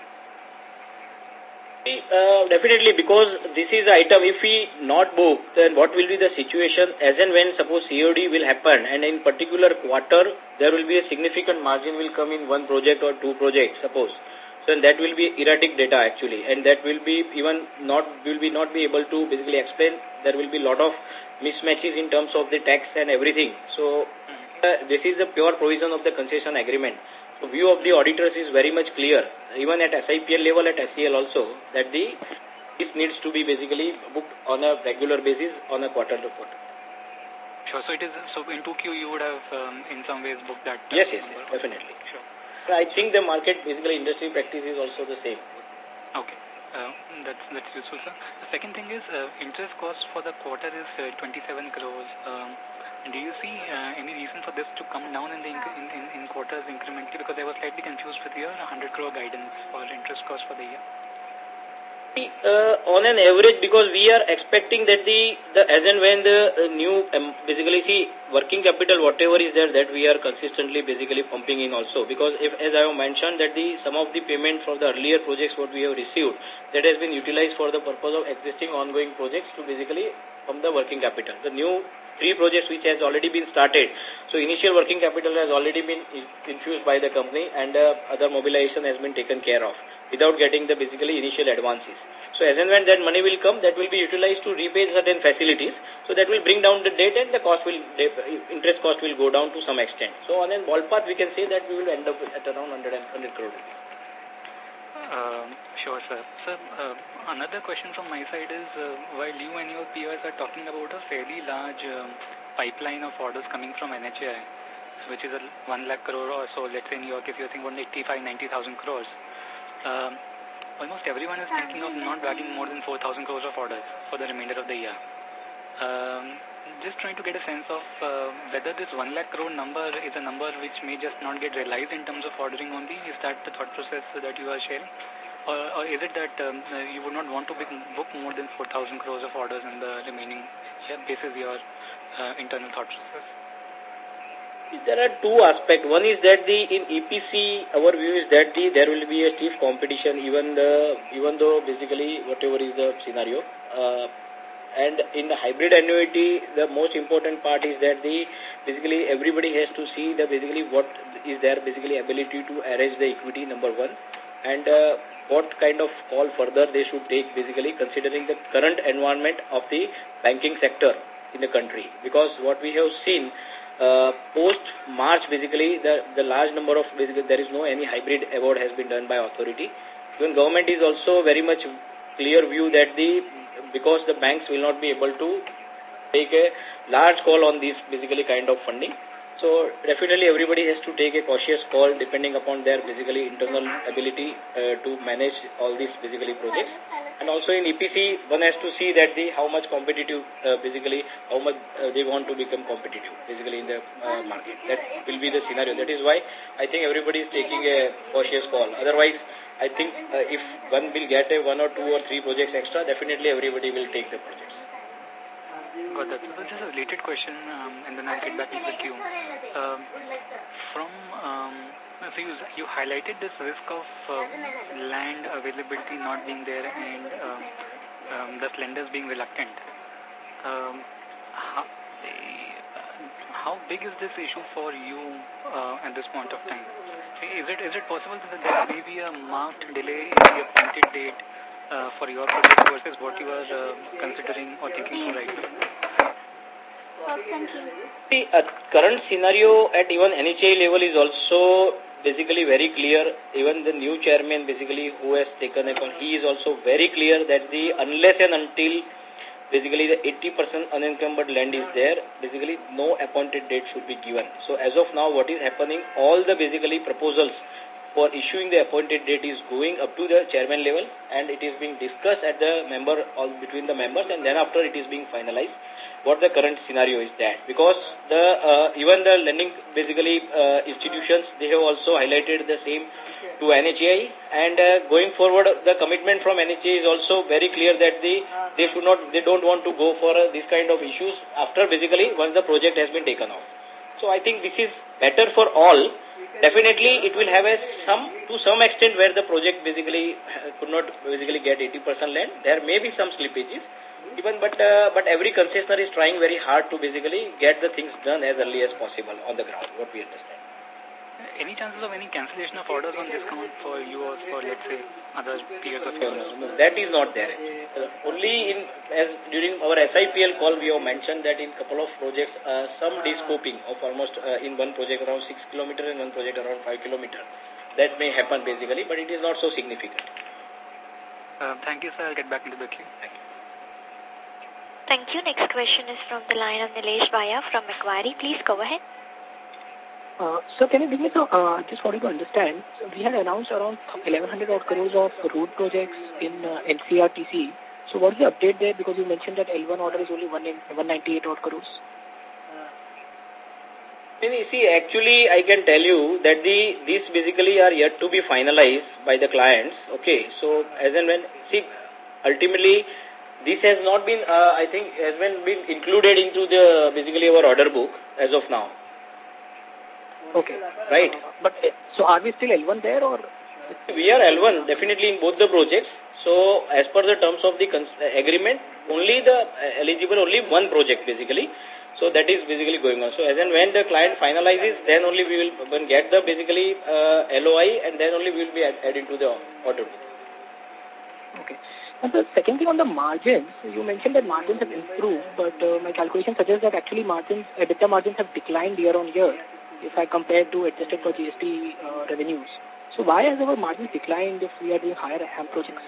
Uh, definitely, because this is the item, if we not book, then what will be the situation as and when suppose C O D will happen, and in particular quarter, there will be a significant margin will come in one project or two projects, suppose. So that will be erratic data actually, and that will be even not, will be not be able to basically explain. There will be a lot of mismatches in terms of the tax and everything. So uh, this is the pure provision of the concession agreement. So view of the auditors is very much clear, even at S I P L level, at S C L also, that the this needs to be basically booked on a regular basis on a quarter to quarter.
Sure. So it is. So in two Q you would have um, in some ways booked that.
Yes, yes, yes, definitely.
Sure.
So I think the market basically industry practice is also the same.
Okay. Uh, that's that's useful, sir. The second thing is uh, interest cost for the quarter is uh, twenty-seven crores. Um, do you see uh, any reason for this to come down in the in, in, in quarters incrementally? Because I was slightly confused with your one hundred crore guidance for interest cost for the year.
Uh, on an average, because we are expecting that the, the as and when the uh, new, um, basically see, working capital, whatever is there, that we are consistently basically pumping in also. Because if, as I have mentioned, that the some of the payment for the earlier projects what we have received, that has been utilized for the purpose of existing ongoing projects to basically pump the working capital. The new three projects which has already been started, so initial working capital has already been infused by the company, and uh, other mobilization has been taken care of without getting the basically initial advances. So as and when that money will come, that will be utilized to repay certain facilities. So that will bring down the debt, and the cost will, interest cost will go down to some extent. So on a ballpark, we can say that we will end up at around one hundred crore rupees.
Um, sure, sir. Sir, uh, another question from my side is, uh, while you and your peers are talking about a fairly large um, pipeline of orders coming from N H A I, which is a one lakh crore or so, let's say in your case you're thinking about eighty-five, ninety thousand crores. Um, almost everyone is thinking of not bagging more than four thousand crores of orders for the remainder of the year. Um, just trying to get a sense of uh, whether this one lakh crore number is a number which may just not get realized in terms of ordering only. Is that the thought process that you are sharing? Or, or is it that um, you would not want to book more than four thousand crores of orders in the remaining year? This is your uh, internal thought process.
There are two aspects. One is that the in E P C, our view is that the there will be a stiff competition, even the even though basically whatever is the scenario. Uh, and in the hybrid annuity, the most important part is that the basically everybody has to see the basically what is their basically ability to arrange the equity, number one, and uh, what kind of call further they should take basically considering the current environment of the banking sector in the country. Because what we have seen. Uh, Post-March, basically, the, the large number of, basically, there is no any hybrid award has been done by authority. Even government is also very much clear view that the, because the banks will not be able to take a large call on this, basically, kind of funding. So, definitely everybody has to take a cautious call depending upon their, basically, internal ability uh, to manage all these, basically, projects. And also in E P C, one has to see that the how much competitive, uh, basically, how much uh, they want to become competitive, basically, in the uh, market. That will be the scenario. That is why I think everybody is taking a cautious call. Otherwise, I think uh, if one will get a one or two or three projects extra, definitely everybody will take the projects.
Got that. So just a related question, um, and then I'll get back into the queue. Um, from, um, so you, you highlighted this risk of uh, land availability not being there and um, um, the lenders being reluctant. Um, how, how big is this issue for you uh, at this point of time? Is it is it possible that there may be a marked delay in the appointed date uh, for your project versus what you are uh, considering or thinking for right now?
The uh, current scenario at even N H A I level is also basically very clear. Even the new chairman, basically, who has taken a call, he is also very clear that the unless and until basically the eighty percent unencumbered land is there, basically no appointed date should be given. So as of now, what is happening, all the basically proposals for issuing the appointed date is going up to the chairman level, and it is being discussed at the member, all between the members, and then after it is being finalized. What the current scenario is that, because the uh, even the lending basically uh, institutions, they have also highlighted the same to N H A I, and uh, going forward the commitment from N H A I is also very clear that the they should not, they don't want to go for uh, this kind of issues after basically once the project has been taken off. So I think this is better for all. Definitely it will have a some to some extent where the project basically could not basically get eighty percent land. There may be some slippages. Even, but uh, but every concessionaire is trying very hard to basically get the things done as early as possible on the ground, what we understand.
Any chances of any cancellation of orders on discount for you or for, let's say, other peers of yours?
No, no, that is not there. Uh, only in, as during our S I P L call, we have mentioned that in couple of projects, uh, some descoping of almost uh, in one project around six kilometers and one project around five kilometers. That may happen basically, but it is not so significant.
Uh, thank you, sir. I'll get back into the queue.
Thank you.
Thank you. Next question is from the line of Nilesh Bhaya from Macquarie. Please go ahead.
Uh, so can you give me some, uh, just wanted to understand, so we had announced around eleven hundred odd crores of road projects in uh, N C R T C. So what is the update there? Because you mentioned that L one order is only one ninety-eight odd crores.
You see, actually, I can tell you that the these basically are yet to be finalized by the clients. Okay, so as and when, see, ultimately, this has not been, uh, I think, has been, been included into the, basically our order book as of now.
Okay.
Right.
Uh, but, uh, so are we still L one there or?
We are L one, definitely in both the projects. So, as per the terms of the agreement, only the uh, eligible, only one project basically. So, that is basically going on. So, as and when the client finalizes, then only we will get the basically uh, L O I, and then only we will be added to the order book.
Okay. And the second thing on the margins, you mentioned that margins have improved, but uh, my calculation suggests that actually margins, EBITDA margins have declined year on year if I compare to adjusted for G S T uh, revenues. So why has our margins declined if we are doing higher A M projects?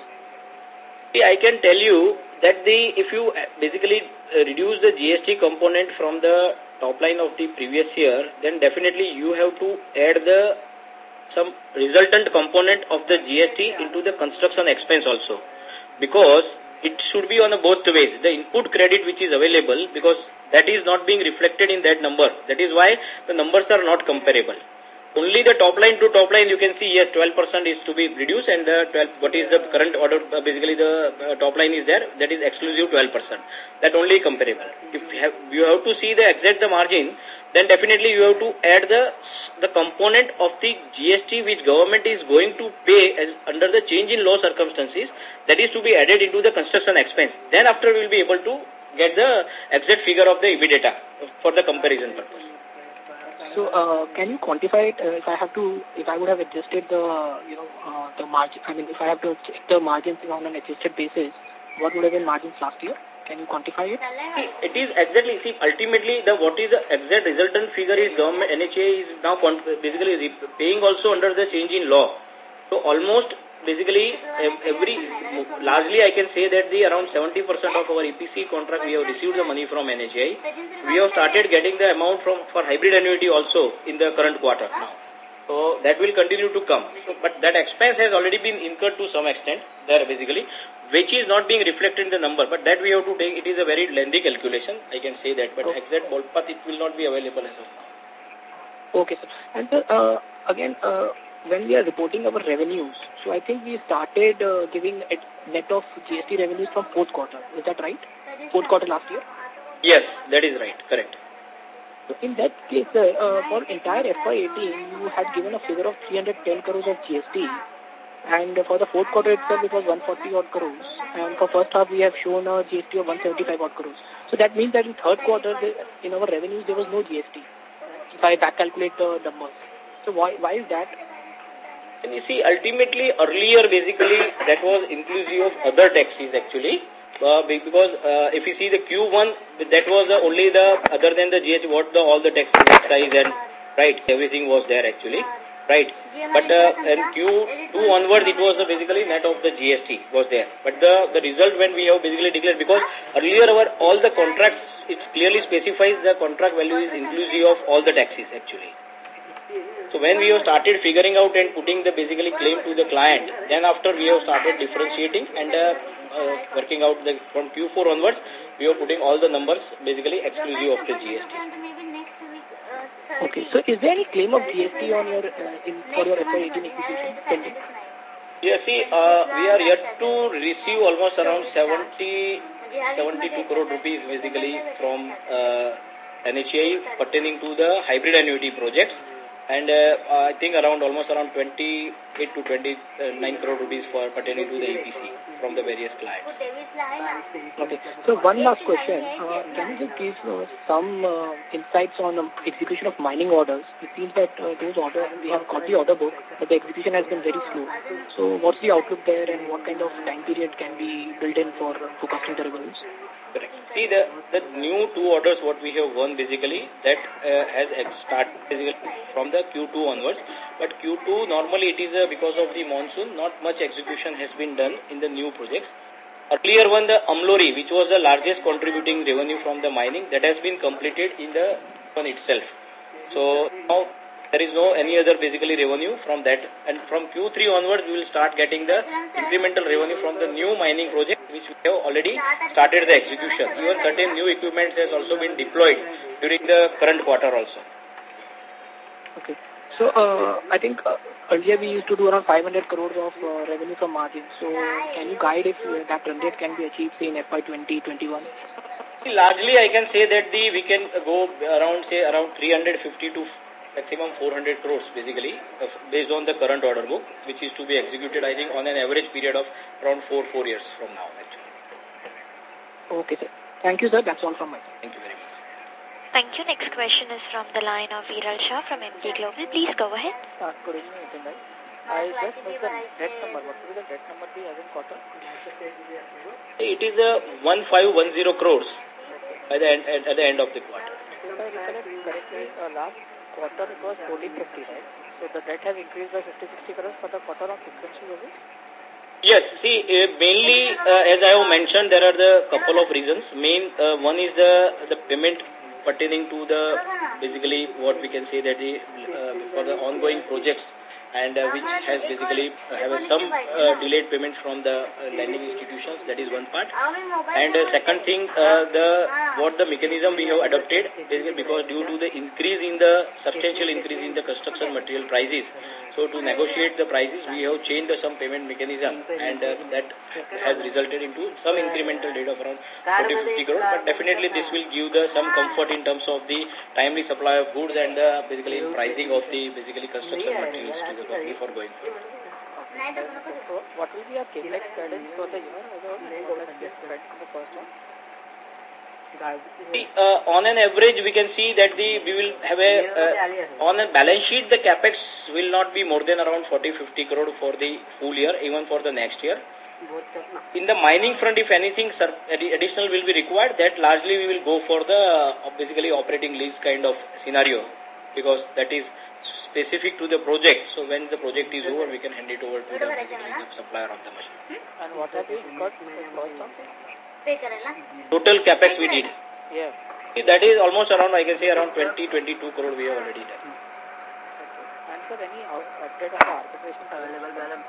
See, I can tell you that the if you basically reduce the G S T component from the top line of the previous year, then definitely you have to add the some resultant component of the G S T into the construction expense also. Because it should be on a both ways. The input credit which is available, because that is not being reflected in that number. That is why the numbers are not comparable. Only the top line to top line you can see, yes, twelve percent is to be reduced, and the twelve, what is the current order, uh, basically the uh, top line is there, that is exclusive twelve percent. That only comparable. If you have, you have to see the exact the margin, then definitely you have to add the the component of the G S T which government is going to pay as under the change in law circumstances, that is to be added into the construction expense. Then after we will be able to get the exact figure of the EBITDA for the comparison purpose.
So, uh, can you quantify it? Uh, if I have to, if I would have adjusted the, you know, uh, the margin, I mean, if I have to check the margins on an adjusted basis, what would have been margins last year? Can you quantify it?
See, it is exactly, see, ultimately, the what is the exact resultant figure is government, N H A is now basically paying also under the change in law. So, almost basically, every, largely I can say that the around seventy percent of our E P C contract, we have received the money from N H A I. We have started getting the amount from for hybrid annuity also in the current quarter now. So that will continue to come. So, but that expense has already been incurred to some extent there basically, which is not being reflected in the number. But that we have to take, it is a very lengthy calculation, I can say that. But okay. Exact ballpark, it will not be available as of now.
Okay, sir. And sir, uh, again, uh, when we are reporting our revenues, so I think we started uh, giving it net of G S T revenues from fourth quarter. Is that right? Fourth quarter last year?
Yes, that is right. Correct.
So in that case, uh, uh, for entire F Y eighteen, you had given a figure of three hundred ten crores of G S T. And for the fourth quarter itself, it was one hundred forty odd crores. And for first half, we have shown a G S T of one hundred seventy-five odd crores. So that means that in third quarter, in our revenues, there was no G S T. If I back calculate the numbers. So why, why is that?
And you see, ultimately, earlier, basically, that was inclusive of other taxes, actually. Uh, because uh, if you see the Q one, that was uh, only the, other than the G S T, what the, all the taxes, excise and, right, everything was there, actually. right? But uh, in Q two onwards, it was uh, basically net of the G S T was there. But the, the result when we have basically declared, because earlier our all the contracts, it clearly specifies the contract value is inclusive of all the taxes actually. So when we have started figuring out and putting the basically claim to the client, then after we have started differentiating and uh, uh, working out the from Q four onwards, we are putting all the numbers basically exclusive of the G S T.
Okay, so is there any claim of G S T on your uh, in for your F Y eighteen execution pending?
Yes, see, uh, we are yet to receive almost around seventy, seventy-two crore rupees basically from uh, N H A I pertaining to the hybrid annuity projects. And uh, I think around almost around twenty-eight to twenty-nine crore rupees for pertaining to the E P C from the various clients.
Okay. So one last question. Uh, can you just give uh, some uh, insights on the execution of mining orders? It seems that uh, those orders, we have got the order book, but the execution has been very slow. So what's the outlook there and what kind of time period can be built in for uh, forecasting the revenues?
Correct. See, the, the new two orders what we have won basically, that uh, has started basically from the Q two onwards. But Q two, normally it is uh, because of the monsoon, not much execution has been done in the new projects. Earlier one, the Amlori, which was the largest contributing revenue from the mining, that has been completed in the one itself. So now there is no any other basically revenue from that. And from Q three onwards, we will start getting the incremental revenue from the new mining project, which we have already started the execution. Even certain new equipment has also been deployed during the current quarter also.
Okay. So, uh, I think uh, earlier we used to do around five hundred crores of uh, revenue from margin. So, can you guide if uh, that run rate can be achieved, say, in F Y twenty twenty-one?
Largely, I can say that the we can go around, say, around three hundred fifty to maximum four hundred crores, basically, uh, based on the current order book, which is to be executed, I think, on an average period of around four, four years from now, actually.
Okay, sir. Thank you, sir. That's all from my side.
Thank you very much.
Thank you. Next question is from the line of Viral Shah from M K Global. Please go ahead.
Uh, good evening, Nitin. I just missed the debt number. What will the debt number be as in quarter?
It is a one five one zero crores at the end, at, at the end of the quarter.
If I recollect correctly, uh, last quarter it was fourteen fifty, right? So the debt has increased by fifty sixty crores for the quarter on sequential basis?
Yes, see, uh, mainly, uh, as I have mentioned, there are the couple of reasons. Main, uh, one is the, the payment pertaining to the, basically, what we can say that the, uh, for the ongoing projects, and uh, which has basically uh, have some uh, delayed payments from the uh, lending institutions. That is one part. And uh, second thing, uh, the what the mechanism we have adopted, basically because due to the increase in the substantial increase in the construction material prices, so to negotiate the prices, we have changed the some payment mechanism, and uh, that has resulted into some incremental rate of around forty to fifty crore. But definitely this will give the some comfort in terms of the timely supply of goods and the basically pricing of the basically construction materials to the company for going forward.
So what will be our capex guidance for the year as a whole compared to the first one?
See, uh, on an average, we can see that the we will have a uh, on a balance sheet, the capex will not be more than around forty to fifty crore for the full year, even for the next year. In the mining front, if anything additional will be required, that largely we will go for the uh, basically operating lease kind of scenario, because that is specific to the project. So when the project is over, we can hand it over to the, the supplier of the machine.
And what have we got cost of?
Total capex we did.
Yeah.
That is almost around, I can say, around twenty, twenty-two crore we have already done.
Okay. And sir, any update on the arbitration available?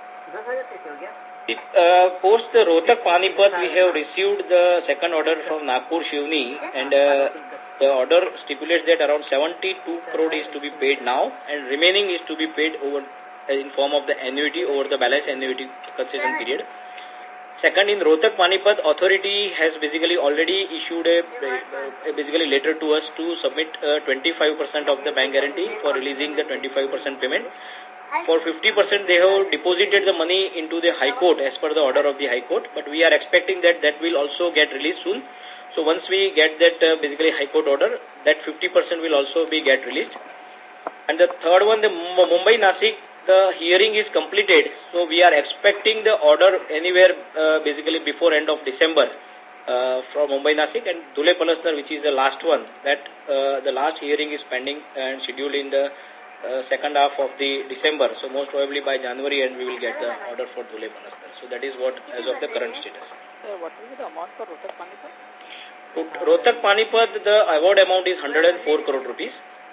Uh, post the Rohtak Panipat, we have received the second order from Nagpur Shivni, and uh, the order stipulates that around seventy-two crore is to be paid now, and remaining is to be paid over uh, in form of the annuity over the balance annuity concession period. Second, in Rohtak Panipat, authority has basically already issued a, a basically letter to us to submit uh, twenty-five percent of the bank guarantee for releasing the twenty-five percent payment. For fifty percent, they have deposited the money into the High Court as per the order of the High Court, but we are expecting that that will also get released soon. So once we get that uh, basically High Court order, that fifty percent will also be get released. And the third one, the Mumbai Nasik, the hearing is completed, so we are expecting the order anywhere uh, basically before end of December uh, from Mumbai Nasik, and Dhule Palastar, which is the last one, that uh, the last hearing is pending and scheduled in the uh, second half of the December. So most probably by January end we will get the order for Dhule Panastar. So that is what as of the current status.
Uh, what will be the amount for Rohtak Panipat?
Rohtak Panipat, the award amount is one hundred four crore rupees.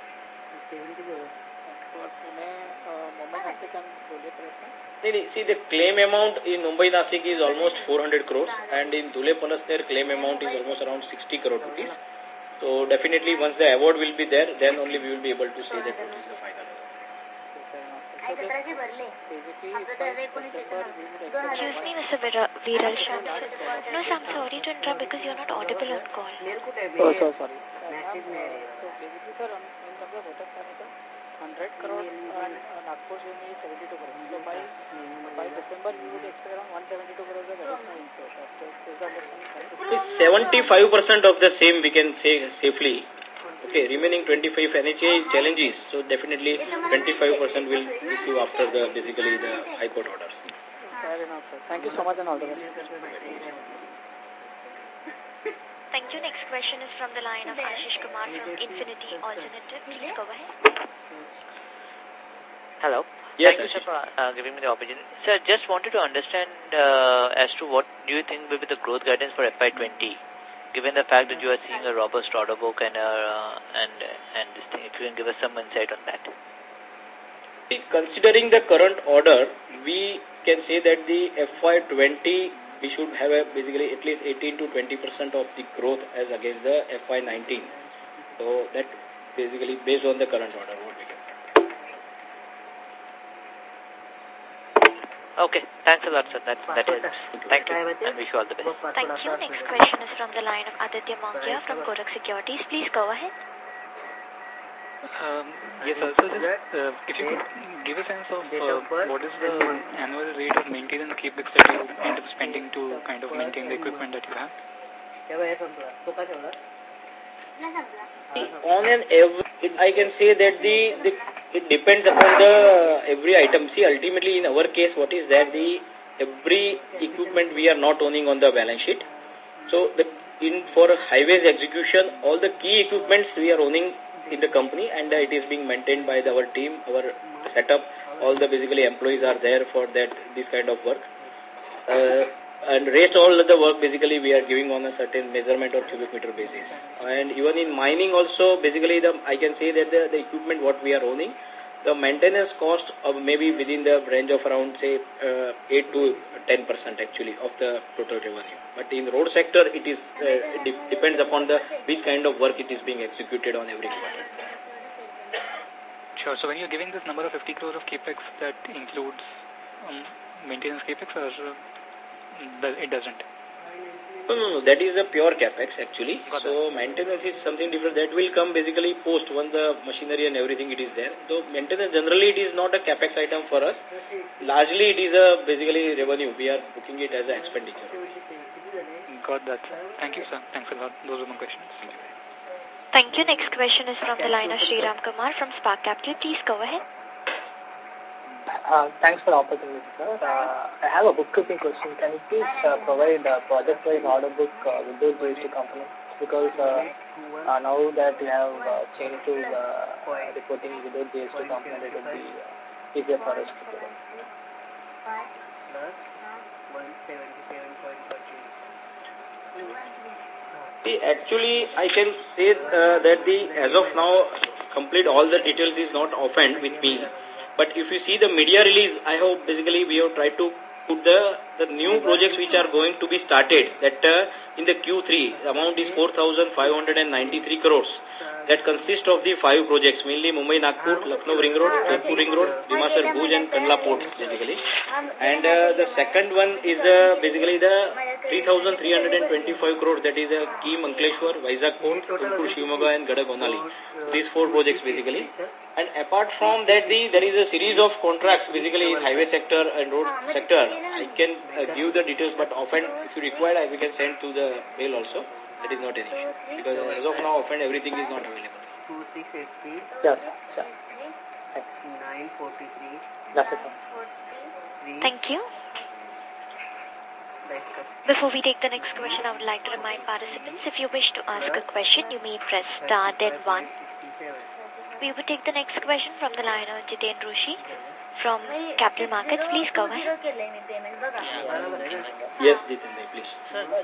See, the claim amount in Mumbai Nasik is almost four hundred crores, and in Dhule Panastar claim amount is almost around sixty crore rupees. So definitely once the award will be there, then only we will be able to say that what is the final.
Excuse me, Mister Viral Shah. No, sir, I'm sorry to interrupt because you're not audible on call.
Oh, so sorry. So basically, sir, in terms of Rohtak Panipat, one hundred crore and Nagpur Juni is seventy-two crore. So by, by December, we would expect around one hundred seventy-two crores of additional inflow. Is the understanding correct?
seventy-five percent of the same we can say safely. Okay, remaining twenty-five N H A challenges, so definitely twenty-five percent will receive after the basically the High Court orders.
Fair enough, sir. Thank you so much and all the best.
Thank you. Next question is from the line of Ashish Kumar from Infinity Alternative. Please go ahead.
Hello.
Yes,
Thank you, sir, for uh, giving me the opportunity. Sir, just wanted to understand uh, as to what do you think will be the growth guidance for F Y twenty, given the fact that you are seeing a robust order book and uh, and and this thing. If you can give us some insight on that.
Considering the current order, we can say that the F Y twenty we should have a basically at least eighteen to twenty percent of the growth as against the F Y nineteen. So that basically based on the current order, what we can.
Okay, thanks a lot, sir. That, that helps. Thank you, and wish you all the best.
Thank you. Next question is from the line of Aditya Mongia from Kotak Securities. Please go ahead.
Um, yes, sir. So just, uh, if you could give a sense of uh, what is the annual rate of maintenance capex that you end up spending to kind of maintain the equipment that you have?
On an average, I can say that the, the it depends upon the every item. See, ultimately in our case, what is that the every equipment we are not owning on the balance sheet. So the in for highways execution, all the key equipments we are owning in the company, and uh, it is being maintained by the, our team, our setup. All the basically employees are there for that this kind of work. Uh, And rest all of the work basically we are giving on a certain measurement or cubic meter basis. And even in mining also, basically the I can say that the, the equipment what we are owning, the maintenance cost of maybe within the range of around say uh, eight to ten percent actually of the total revenue. But in road sector, it is uh, de depends upon the which kind of work it is being executed on every quarter.
Sure. So when you're giving this number of fifty crores of capex, that includes um, maintenance capex or uh, it doesn't?
No, no, no. That is a pure capex actually. Got so that. Maintenance is something different. That will come basically post when the machinery and everything it is there. So maintenance generally it is not a capex item for us. Largely it is a basically revenue. We are booking it as an expenditure.
Got that. Thank you, sir. Thanks a lot. Those are my questions.
Thank you. Next question is from the line of Sriram Kumar from Spark Capital. Please go ahead.
Uh, thanks for the opportunity, sir. Uh, I have a bookkeeping question. Can you please uh, provide a project-wise order book uh, with those G S T components? Because uh, uh, now that we have uh, changed to uh, reporting without G S T component, it will be uh, easier for us to provide.
See, actually, I can say uh, that the as of now, complete all the details is not offhand with me. But if you see the media release, I hope basically we have tried to put the, the new projects which are going to be started. That uh, in the Q three, the amount is four thousand five hundred ninety-three crores. That consists of the five projects, mainly Mumbai-Nagpur, Lucknow Ring Road, Jaipur Ring Road, Dimasar Bhuj and Kandla Port, basically. And uh, the second one is uh, basically the three thousand three hundred twenty-five crores, that is uh, Keem Ankleshwar, Vizag Port, Tumkur Shivamogga and Gadag Onali. These four projects basically. And apart from that, the, there is a series of contracts basically in highway sector and road sector. I can uh, give the details, but often if you require, I, we can send to the mail also. That is not an issue. Because as of now, often everything is not available.
Yes, sir. nine forty-three. That's it.
Thank you. Before we take the next question, I would like to remind participants, if you wish to ask a question, you may press star then one. We will take the next question from the line of Jiten Rushi from Capital Markets. Please go ahead.
Yes, Jiten, please.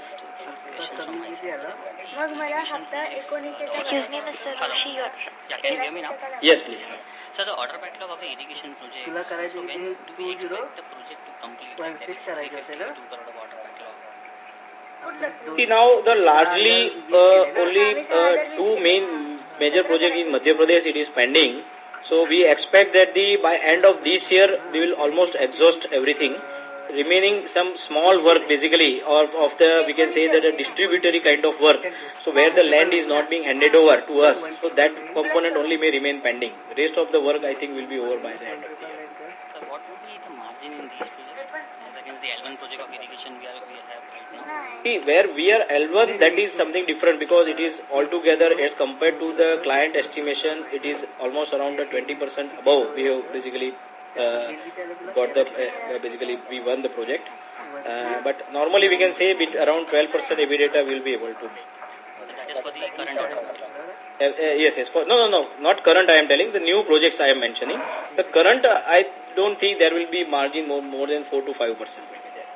Excuse me, Mister Rushi. You're...
Yeah, can you hear me now?
Yes, please.
So the order backlog of the irrigation project, so when do we expect the project to complete? Like that is three hundred fifty-two crore of order backlog.
See, now the largely uh, only uh, two main major projects in Madhya Pradesh it is pending. So we expect that the by end of this year we will almost exhaust everything. Remaining some small work basically, or of the, we can say that a distributory kind of work. So where the land is not being handed over to us, so that component only may remain pending. The rest of the work I think will be over by the end of the year.
So what would be the margin in these projects as against the L one project of irrigation we, are, we have right now?
See, where we are L one, that is something different because it is altogether as compared to the client estimation, it is almost around the twenty percent above. We have basically uh, got the, uh, basically we won the project. Uh, but normally we can say bit around twelve percent EBITDA will be able to make.
That is for the current order.
Uh, uh, yes, yes. For, no, no, no, not current I am telling, the new projects I am mentioning. The current, uh, I don't think there will be margin more, more than four to five percent will be there.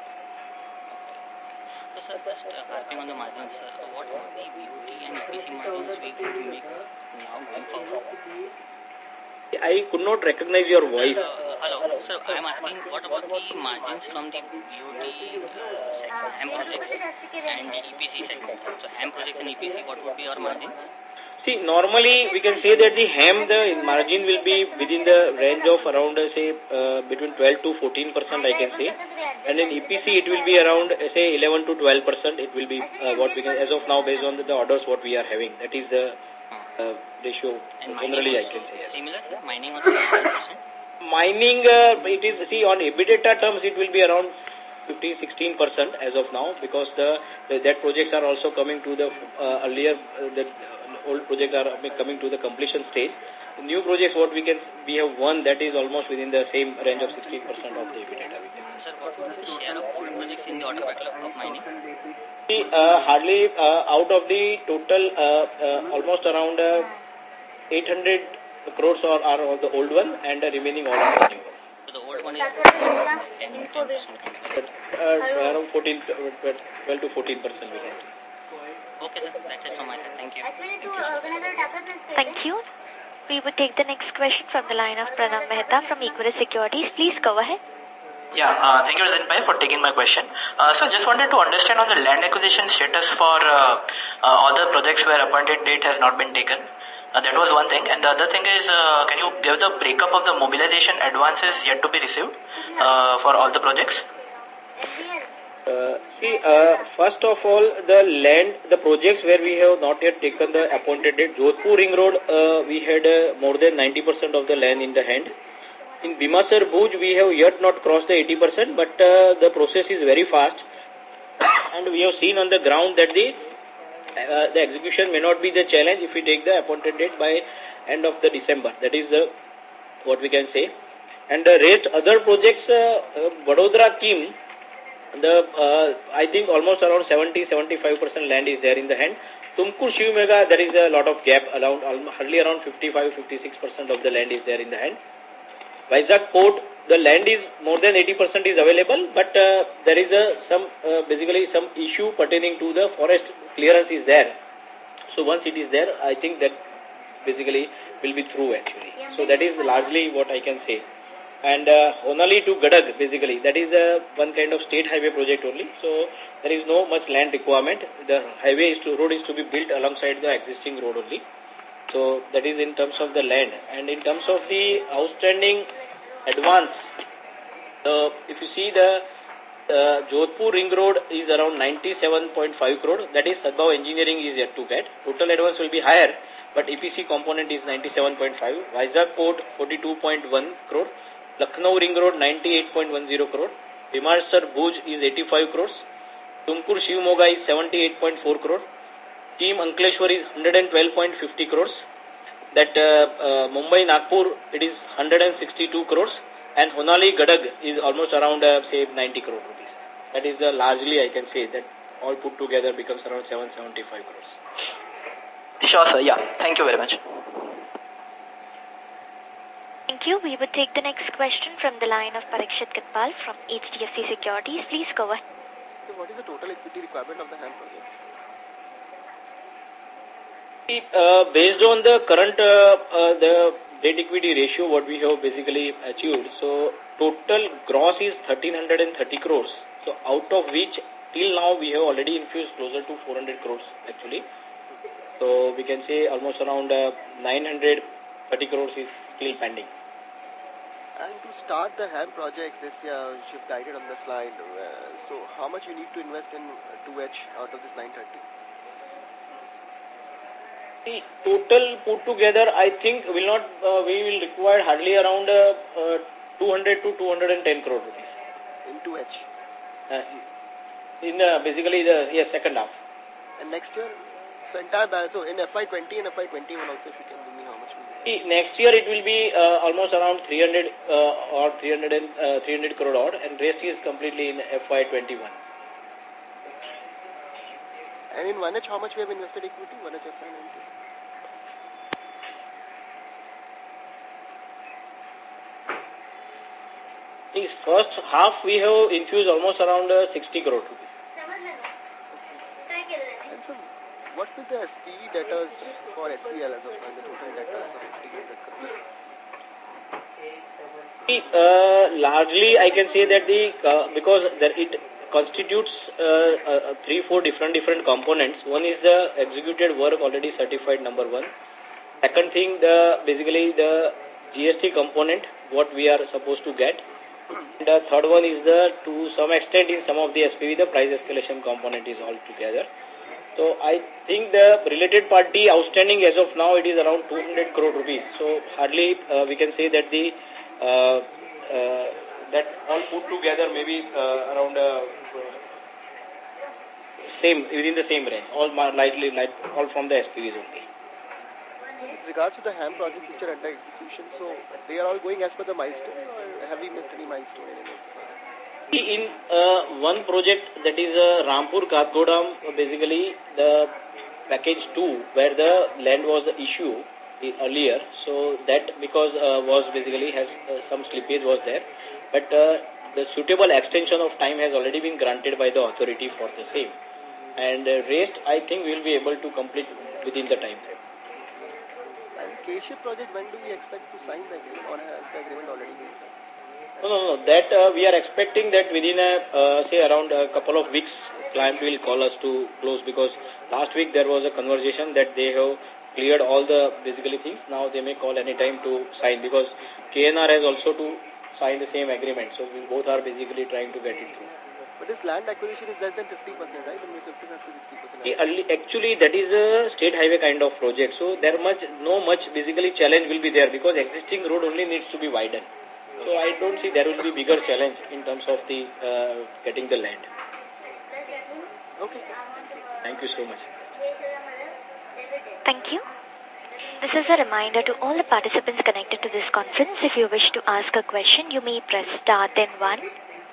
So, sir, just uh, harping on the margins, sir, so what are the B O T and E P C margins we could make now going forward?
I could not recognize your voice.
Uh, hello, sir, I am asking what about the margins from the B O T uh, HAM projects and the E P C segment? So, HAM projects and E P C, what would be your margins?
See, normally we can say that the HAM, the margin will be within the range of around, uh, say, uh, between twelve to fourteen percent, I can say. And in E P C, it will be around, uh, say, eleven to twelve percent. It will be uh, what we can, as of now, based on the, the orders what we are having. That is the uh, ratio,
and
generally, I can say. Yes.
Similar, mining also eleven percent?
Mining, uh, it is, see, on EBITDA terms, it will be around fifteen, sixteen percent as of now, because the, the that projects are also coming to the uh, earlier, uh, the old projects are coming to the completion stage. The new projects, what we can, we have won, that is almost within the same range of sixteen percent of the EBITDA.
Sir, what was the share of old projects in the order backlog of mining?
See, uh, hardly uh, out of the total, uh, uh, almost around uh, eight hundred crores are, are of the old one, and the remaining all are the new one.
So the old one is ten percent.
Uh, around fourteen, twelve to fourteen percent.
Okay, sir. That's it from my side. Thank you.
Thank you. We would take the next question from the line of Pranav Mehta from Equirus Securities. Please go ahead.
Yeah, uh, thank you, Rajan Bhai, for taking my question. Uh, so just wanted to understand on the land acquisition status for uh, uh, all the projects where appointed date has not been taken. Uh, that was one thing. And the other thing is, uh, can you give the breakup of the mobilization advances yet to be received uh, for all the projects?
Uh, see, uh, first of all, the land, the projects where we have not yet taken the appointed date, Jodhpur Ring Road, uh, we had uh, more than ninety percent of the land in the hand. In Bimasar Bhuj, we have yet not crossed the eighty percent, but uh, the process is very fast. And we have seen on the ground that the uh, the execution may not be the challenge if we take the appointed date by end of the December. That is the what we can say. And the rest other projects, uh, uh, Vadodara Kim, the uh, I think almost around seventy to seventy-five percent land is there in the hand. Tumkur Shivamega, there is a lot of gap, around hardly around fifty-five to fifty-six percent of the land is there in the hand. Vizag Port, the land is more than eighty percent is available, but uh, there is a some uh, basically some issue pertaining to the forest clearance is there. So once it is there, I think that basically will be through actually. So that is largely what I can say. And uh, Honali to Gadag, basically, that is uh, one kind of state highway project only. So there is no much land requirement. The highway is to, road is to be built alongside the existing road only. So that is in terms of the land. And in terms of the outstanding advance, uh, if you see the uh, Jodhpur Ring Road is around ninety-seven point five crore. That is Sadbhav Engineering is yet to get. Total advance will be higher, but E P C component is ninety-seven point five. Vizag Port forty-two point one crore. Lucknow Ring Road ninety-eight point one zero crore. Bimasar Bhuj is eighty-five crores. Tumkur Shivamogga is seventy-eight point four crore. Team Ankleshwar is one hundred twelve point five zero crores. That uh, uh, Mumbai Nagpur, it is one hundred sixty-two crores. And Honali Gadag is almost around, uh, say, ninety crore rupees. That is uh, largely, I can say, that all put together becomes around seven hundred seventy-five crores.
Sure, sir. Yeah. Thank you very much.
Thank you. We would take the next question from the line of Parikshit Katpal from H D F C Securities. Please go ahead.
So what is the total equity requirement of the HAM project?
Uh, based on the current uh, uh, the debt equity ratio, what we have basically achieved, so total gross is one thousand three hundred thirty crores. So out of which till now we have already infused closer to four hundred crores actually. So we can say almost around uh, nine hundred thirty crores is still pending.
And to start the HAM project, this year, which you've guided on the slide, uh, so how much you need to invest in two H out of this nine thirty?
The total put together, I think will not, uh, we will require hardly around uh, uh, two hundred to two hundred ten crore rupees.
In two H?
Uh, in uh, basically the yeah, second half.
And next year, so entire, so in F Y twenty and F Y twenty-one also, if you can give me how much will be?
See, next year it will be uh, almost around three hundred uh, or three hundred, uh, three hundred crore odd, and rest is completely in F Y twenty-one.
And in one H, how much we have invested equity? one H F Y nineteen?
In first half, we have infused almost around uh, sixty crore rupees.
And so, what is the S P E debtors for H C L as of now, the total debtors of fifty-eight crores?
Uh, largely, I can say that the uh, because there it constitutes uh, uh, three, four different different components. One is the executed work already certified, number one. Second thing, the basically the G S T component, what we are supposed to get. And the third one is the, to some extent in some of the S P V, the price escalation component is all together. So I think the related party outstanding as of now, it is around two hundred crore rupees. So hardly uh, we can say that the uh, uh, that all put together maybe uh, around uh, same within the same range, all lightly like all from the S P Vs only.
With regards to the HAM project which are under execution, so they are all going as per the milestone, or have we missed any milestone in it?
In uh, one project, that is uh, Rampur Katgodam, basically the package two, where the land was the issue earlier, so that because uh, was basically has uh, some slippage was there, but uh, the suitable extension of time has already been granted by the authority for the same, and uh, rest I think we will be able to complete within the time frame.
And K-Ship project, when do we expect to sign the agreement, or has the agreement already been signed?
No, no, no. That uh, we are expecting that within a, uh, say around a couple of weeks, client will call us to close, because last week there was a conversation that they have cleared all the basically things. Now they may call any time to sign, because K N R has also to sign the same agreement. So we both are basically trying to get it through.
But this land acquisition is less than fifty percent, right? Only fifty to sixty percent.
Actually, that is a state highway kind of project. So there much, no much basically challenge will be there, because existing road only needs to be widened. So I don't see there will be bigger challenge in terms of the uh, getting the land.
Okay.
Thank you so much.
Thank you. This is a reminder to all the participants connected to this conference. If you wish to ask a question, you may press star then one.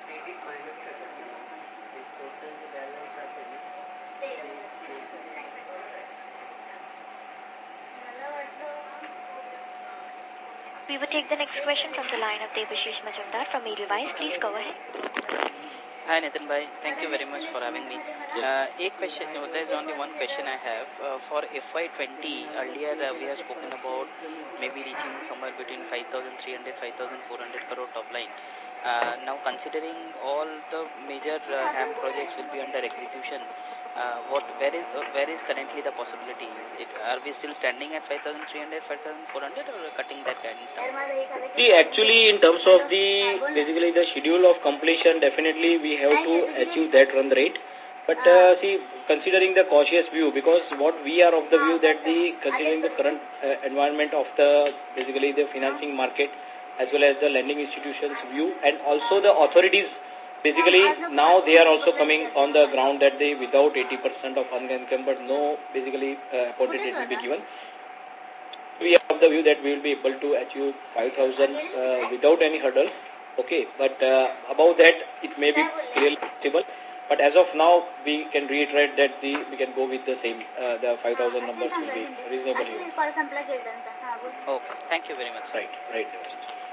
We will take the next question from the line of Debashish Majumdar from Edelweiss. Please go ahead.
Hi Nitin Bhai, thank you very much for having me. Uh, a question, no, there is only one question I have. Uh, for F Y twenty, earlier uh, we have spoken about maybe reaching somewhere between five thousand three hundred, five thousand four hundred crore top line. Uh, now considering all the major uh, HAM projects will be under execution, uh, what where is uh, where is currently the possibility? It, are we still standing at five thousand three hundred, five thousand four hundred, or cutting that guidance down?
See, actually, in terms of the basically the schedule of completion, definitely we have to achieve that run rate. But uh, see, considering the cautious view, because what we are of the view that the considering the current uh, environment of the basically the financing market, as well as the lending institutions view, and also the authorities, basically now they are also coming on the ground that they without eighty percent of unencumbered, no basically uh, appointed rate will be given. We are of the view that we will be able to achieve five thousand uh, without any hurdles, okay, but uh, above that it may be really possible. But as of now, we can reiterate that the we can go with the same, uh, the five thousand numbers will be reasonable.
Okay, thank you very much.
Right, right.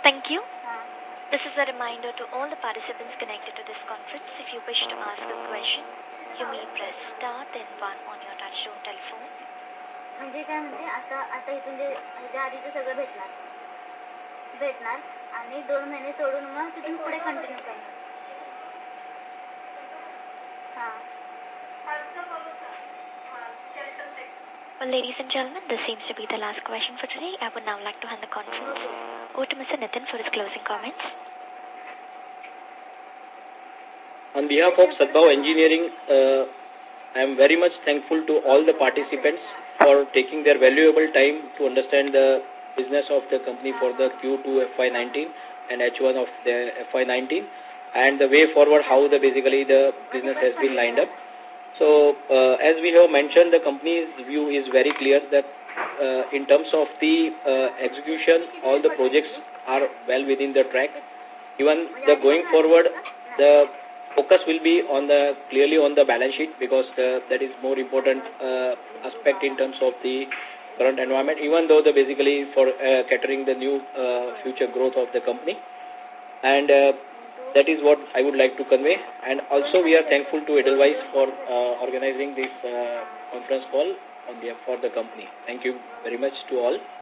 Thank you. This is a reminder to all the participants connected to this conference. If you wish to ask a question, you may press star then one on your touchtone telephone.
म्हणजे काय म्हणजे आता आता इथून जे ह्याच्या आधीचं सगळं भेटणार भेटणार आणि दोन महिने सोडून मग तिथून पुढे कंटिन्यू करणार.
Well, ladies and gentlemen, this seems to be the last question for today. I would now like to hand the conference over to Mister Nitin for his closing comments.
On behalf of Sadbhav Engineering, uh, I am very much thankful to all the participants for taking their valuable time to understand the business of the company for the Q two F Y nineteen and H one of the F Y nineteen and the way forward how the basically the business has been lined up. So, uh, as we have mentioned, the company's view is very clear that uh, in terms of the uh, execution, all the projects are well within the track. Even the going forward, the focus will be on the clearly on the balance sheet because the, that is more important uh, aspect in terms of the current environment, even though the basically for uh, catering the new uh, future growth of the company. And uh, that is what I would like to convey. And also we are thankful to Edelweiss for uh, organizing this uh, conference call on behalf for the company. Thank you very much to all.